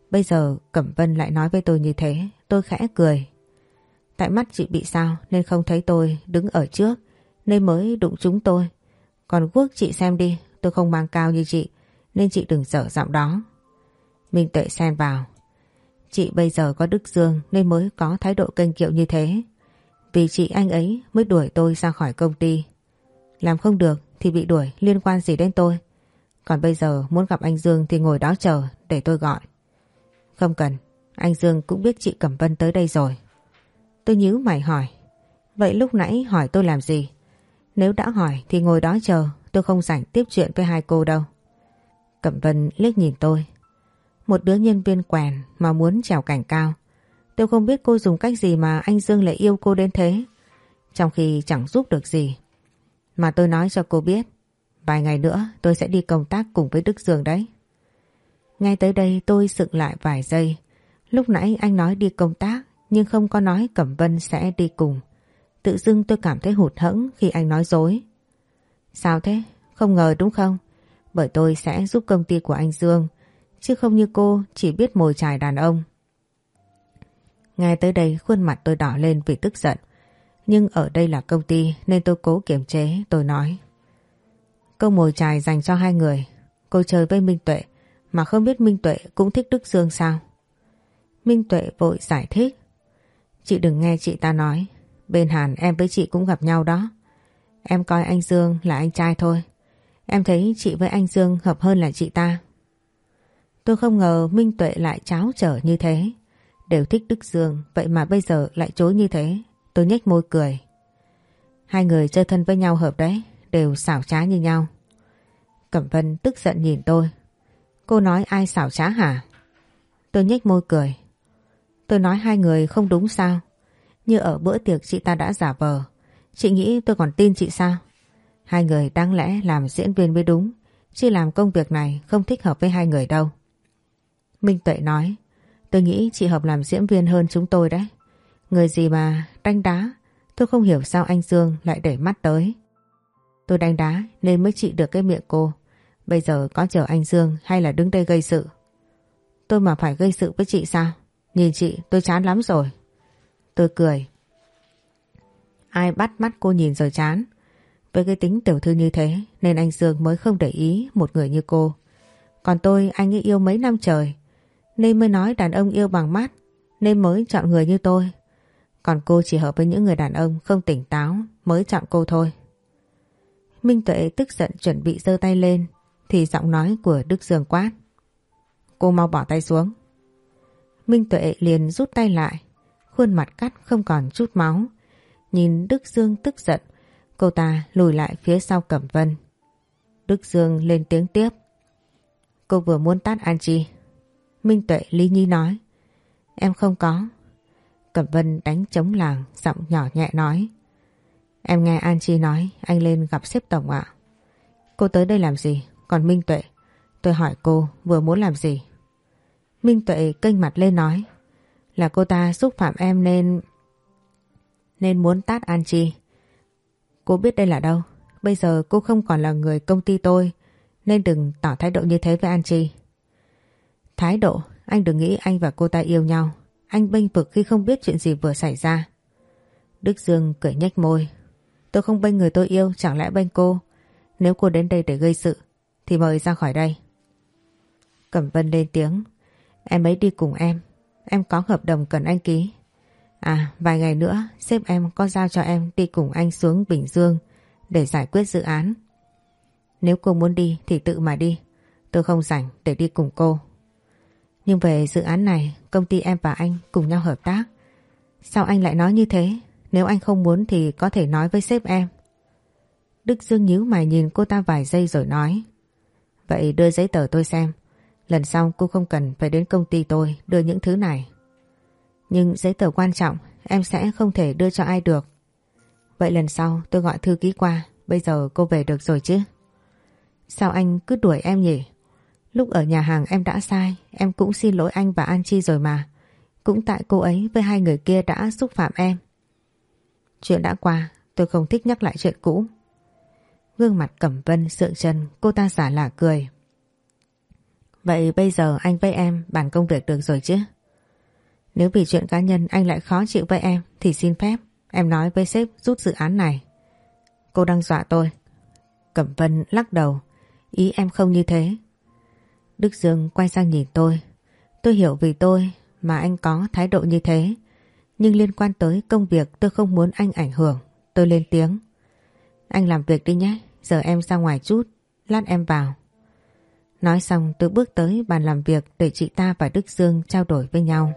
Bây giờ Cẩm Vân lại nói với tôi như thế, tôi khẽ cười. Tại mắt chị bị sao nên không thấy tôi đứng ở trước nên mới đụng trúng tôi. Còn guốc chị xem đi, tôi không mang cao như chị nên chị đừng dở giọng đó. Minh Tuệ xen vào. Chị bây giờ có Đức Dương nên mới có thái độ kênh kiệu như thế. Vì chị anh ấy mới đuổi tôi ra khỏi công ty. Làm không được thì bị đuổi, liên quan gì đến tôi. Còn bây giờ muốn gặp anh Dương thì ngồi đó chờ để tôi gọi. Không cần, anh Dương cũng biết chị Cẩm Vân tới đây rồi. Tôi nhíu mày hỏi. Vậy lúc nãy hỏi tôi làm gì? Nếu đã hỏi thì ngồi đó chờ, tôi không rảnh tiếp chuyện với hai cô đâu. Cẩm Vân liếc nhìn tôi. Một đứa nhân viên quèn mà muốn trèo cảnh cao. Tôi không biết cô dùng cách gì mà anh Dương lại yêu cô đến thế. Trong khi chẳng giúp được gì. Mà tôi nói cho cô biết, vài ngày nữa tôi sẽ đi công tác cùng với Đức Dương đấy. Ngay tới đây tôi sững lại vài giây. Lúc nãy anh nói đi công tác nhưng không có nói Cẩm Vân sẽ đi cùng. Tự dưng tôi cảm thấy hụt hẫng khi anh nói dối. Sao thế? Không ngờ đúng không? Bởi tôi sẽ giúp công ty của anh Dương, chứ không như cô chỉ biết mồi chài đàn ông. Nghe tới đây khuôn mặt tôi đỏ lên vì tức giận. Nhưng ở đây là công ty nên tôi cố kiềm chế, tôi nói. Câu mồi chài dành cho hai người. Cô chơi với Minh Tuệ mà không biết Minh Tuệ cũng thích Đức Dương sao? Minh Tuệ vội giải thích. Chị đừng nghe chị ta nói. Bên Hàn em với chị cũng gặp nhau đó. Em coi anh Dương là anh trai thôi. Em thấy chị với anh Dương hợp hơn là chị ta. Tôi không ngờ Minh Tuệ lại tráo trở như thế. Đều thích Đức Dương, vậy mà bây giờ lại chối như thế. Tôi nhếch môi cười. Hai người chơi thân với nhau hợp đấy, đều xảo trá như nhau. Cẩm Vân tức giận nhìn tôi. Cô nói ai xảo trá hả? Tôi nhếch môi cười. Tôi nói hai người không đúng sao? Như ở bữa tiệc chị ta đã giả vờ. Chị nghĩ tôi còn tin chị sao? Hai người đáng lẽ làm diễn viên mới đúng, chứ làm công việc này không thích hợp với hai người đâu. Minh Tuệ nói. Tôi nghĩ chị hợp làm diễn viên hơn chúng tôi đấy. Người gì mà đánh đá. Tôi không hiểu sao anh Dương lại để mắt tới. Tôi đánh đá nên mới trị được cái miệng cô. Bây giờ có chờ anh Dương hay là đứng đây gây sự? Tôi mà phải gây sự với chị sao? Nhìn chị tôi chán lắm rồi. Tôi cười. Ai bắt mắt cô nhìn rồi chán? Với cái tính tiểu thư như thế nên anh Dương mới không để ý một người như cô. Còn tôi anh ấy yêu mấy năm trời nên mới nói đàn ông yêu bằng mắt, nên mới chọn người như tôi. Còn cô chỉ hợp với những người đàn ông không tỉnh táo mới chọn cô thôi. Minh Tuệ tức giận chuẩn bị giơ tay lên thì giọng nói của Đức Dương quát. Cô mau bỏ tay xuống. Minh Tuệ liền rút tay lại, khuôn mặt cắt không còn chút máu. Nhìn Đức Dương tức giận, cô ta lùi lại phía sau Cẩm Vân. Đức Dương lên tiếng tiếp. Cô vừa muốn tát Angie. Minh Tuệ lý nhí nói. Em không có. Cẩm Vân đánh trống làng, giọng nhỏ nhẹ nói. Em nghe Angie nói anh lên gặp sếp tổng ạ. Cô tới đây làm gì? Còn Minh Tuệ, tôi hỏi cô vừa muốn làm gì? Minh Tuệ kênh mặt lên nói. Là cô ta xúc phạm em nên... Nên muốn tát Angie. Cô biết đây là đâu? Bây giờ cô không còn là người công ty tôi nên đừng tỏ thái độ như thế với Angie. Thái độ? Anh đừng nghĩ anh và cô ta yêu nhau. Anh bênh vực khi không biết chuyện gì vừa xảy ra. Đức Dương cười nhếch môi. Tôi không bênh người tôi yêu, chẳng lẽ bênh cô? Nếu cô đến đây để gây sự thì mời ra khỏi đây. Cẩm Vân lên tiếng. Em ấy đi cùng em. Em có hợp đồng cần anh ký. À, vài ngày nữa sếp em có giao cho em đi cùng anh xuống Bình Dương để giải quyết dự án. Nếu cô muốn đi thì tự mà đi. Tôi không rảnh để đi cùng cô. Nhưng về dự án này, công ty em và anh cùng nhau hợp tác. Sao anh lại nói như thế? Nếu anh không muốn thì có thể nói với sếp em. Đức Dương nhíu mày nhìn cô ta vài giây rồi nói. Vậy đưa giấy tờ tôi xem. Lần sau cô không cần phải đến công ty tôi đưa những thứ này. Nhưng giấy tờ quan trọng em sẽ không thể đưa cho ai được. Vậy lần sau tôi gọi thư ký qua. Bây giờ cô về được rồi chứ? Sao anh cứ đuổi em nhỉ? Lúc ở nhà hàng em đã sai. Em cũng xin lỗi anh và Angie rồi mà. Cũng tại cô ấy với hai người kia đã xúc phạm em. Chuyện đã qua, tôi không thích nhắc lại chuyện cũ. Gương mặt Cẩm Vân sượng chân, cô ta xả lả cười. Vậy bây giờ anh với em bàn công việc được rồi chứ? Nếu vì chuyện cá nhân anh lại khó chịu với em thì xin phép em nói với sếp rút dự án này. Cô đang dọa tôi. Cẩm Vân lắc đầu. Ý em không như thế. Đức Dương quay sang nhìn tôi. Tôi hiểu vì tôi mà anh có thái độ như thế. Nhưng liên quan tới công việc tôi không muốn anh ảnh hưởng. Tôi lên tiếng. Anh làm việc đi nhé. Giờ em ra ngoài chút. Lát em vào. Nói xong tôi bước tới bàn làm việc để chị ta và Đức Dương trao đổi với nhau.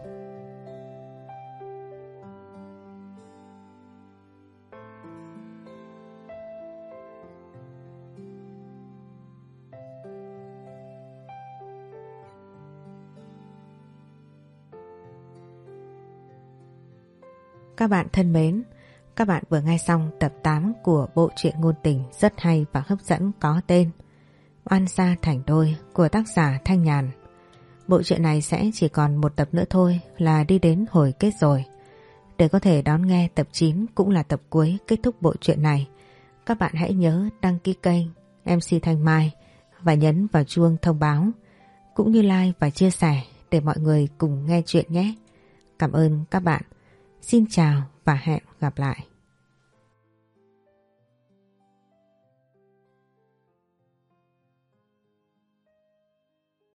Các bạn thân mến, các bạn vừa nghe xong tập tám của bộ truyện ngôn tình rất hay và hấp dẫn có tên Oan gia thành đôi của tác giả Thanh Nhàn. Bộ truyện này sẽ chỉ còn một tập nữa thôi là đi đến hồi kết rồi. Để có thể đón nghe tập chín cũng là tập cuối kết thúc bộ truyện này, các bạn hãy nhớ đăng ký kênh em xê Thanh Mai và nhấn vào chuông thông báo, cũng như like và chia sẻ để mọi người cùng nghe chuyện nhé. Cảm ơn các bạn. Xin chào và hẹn gặp lại.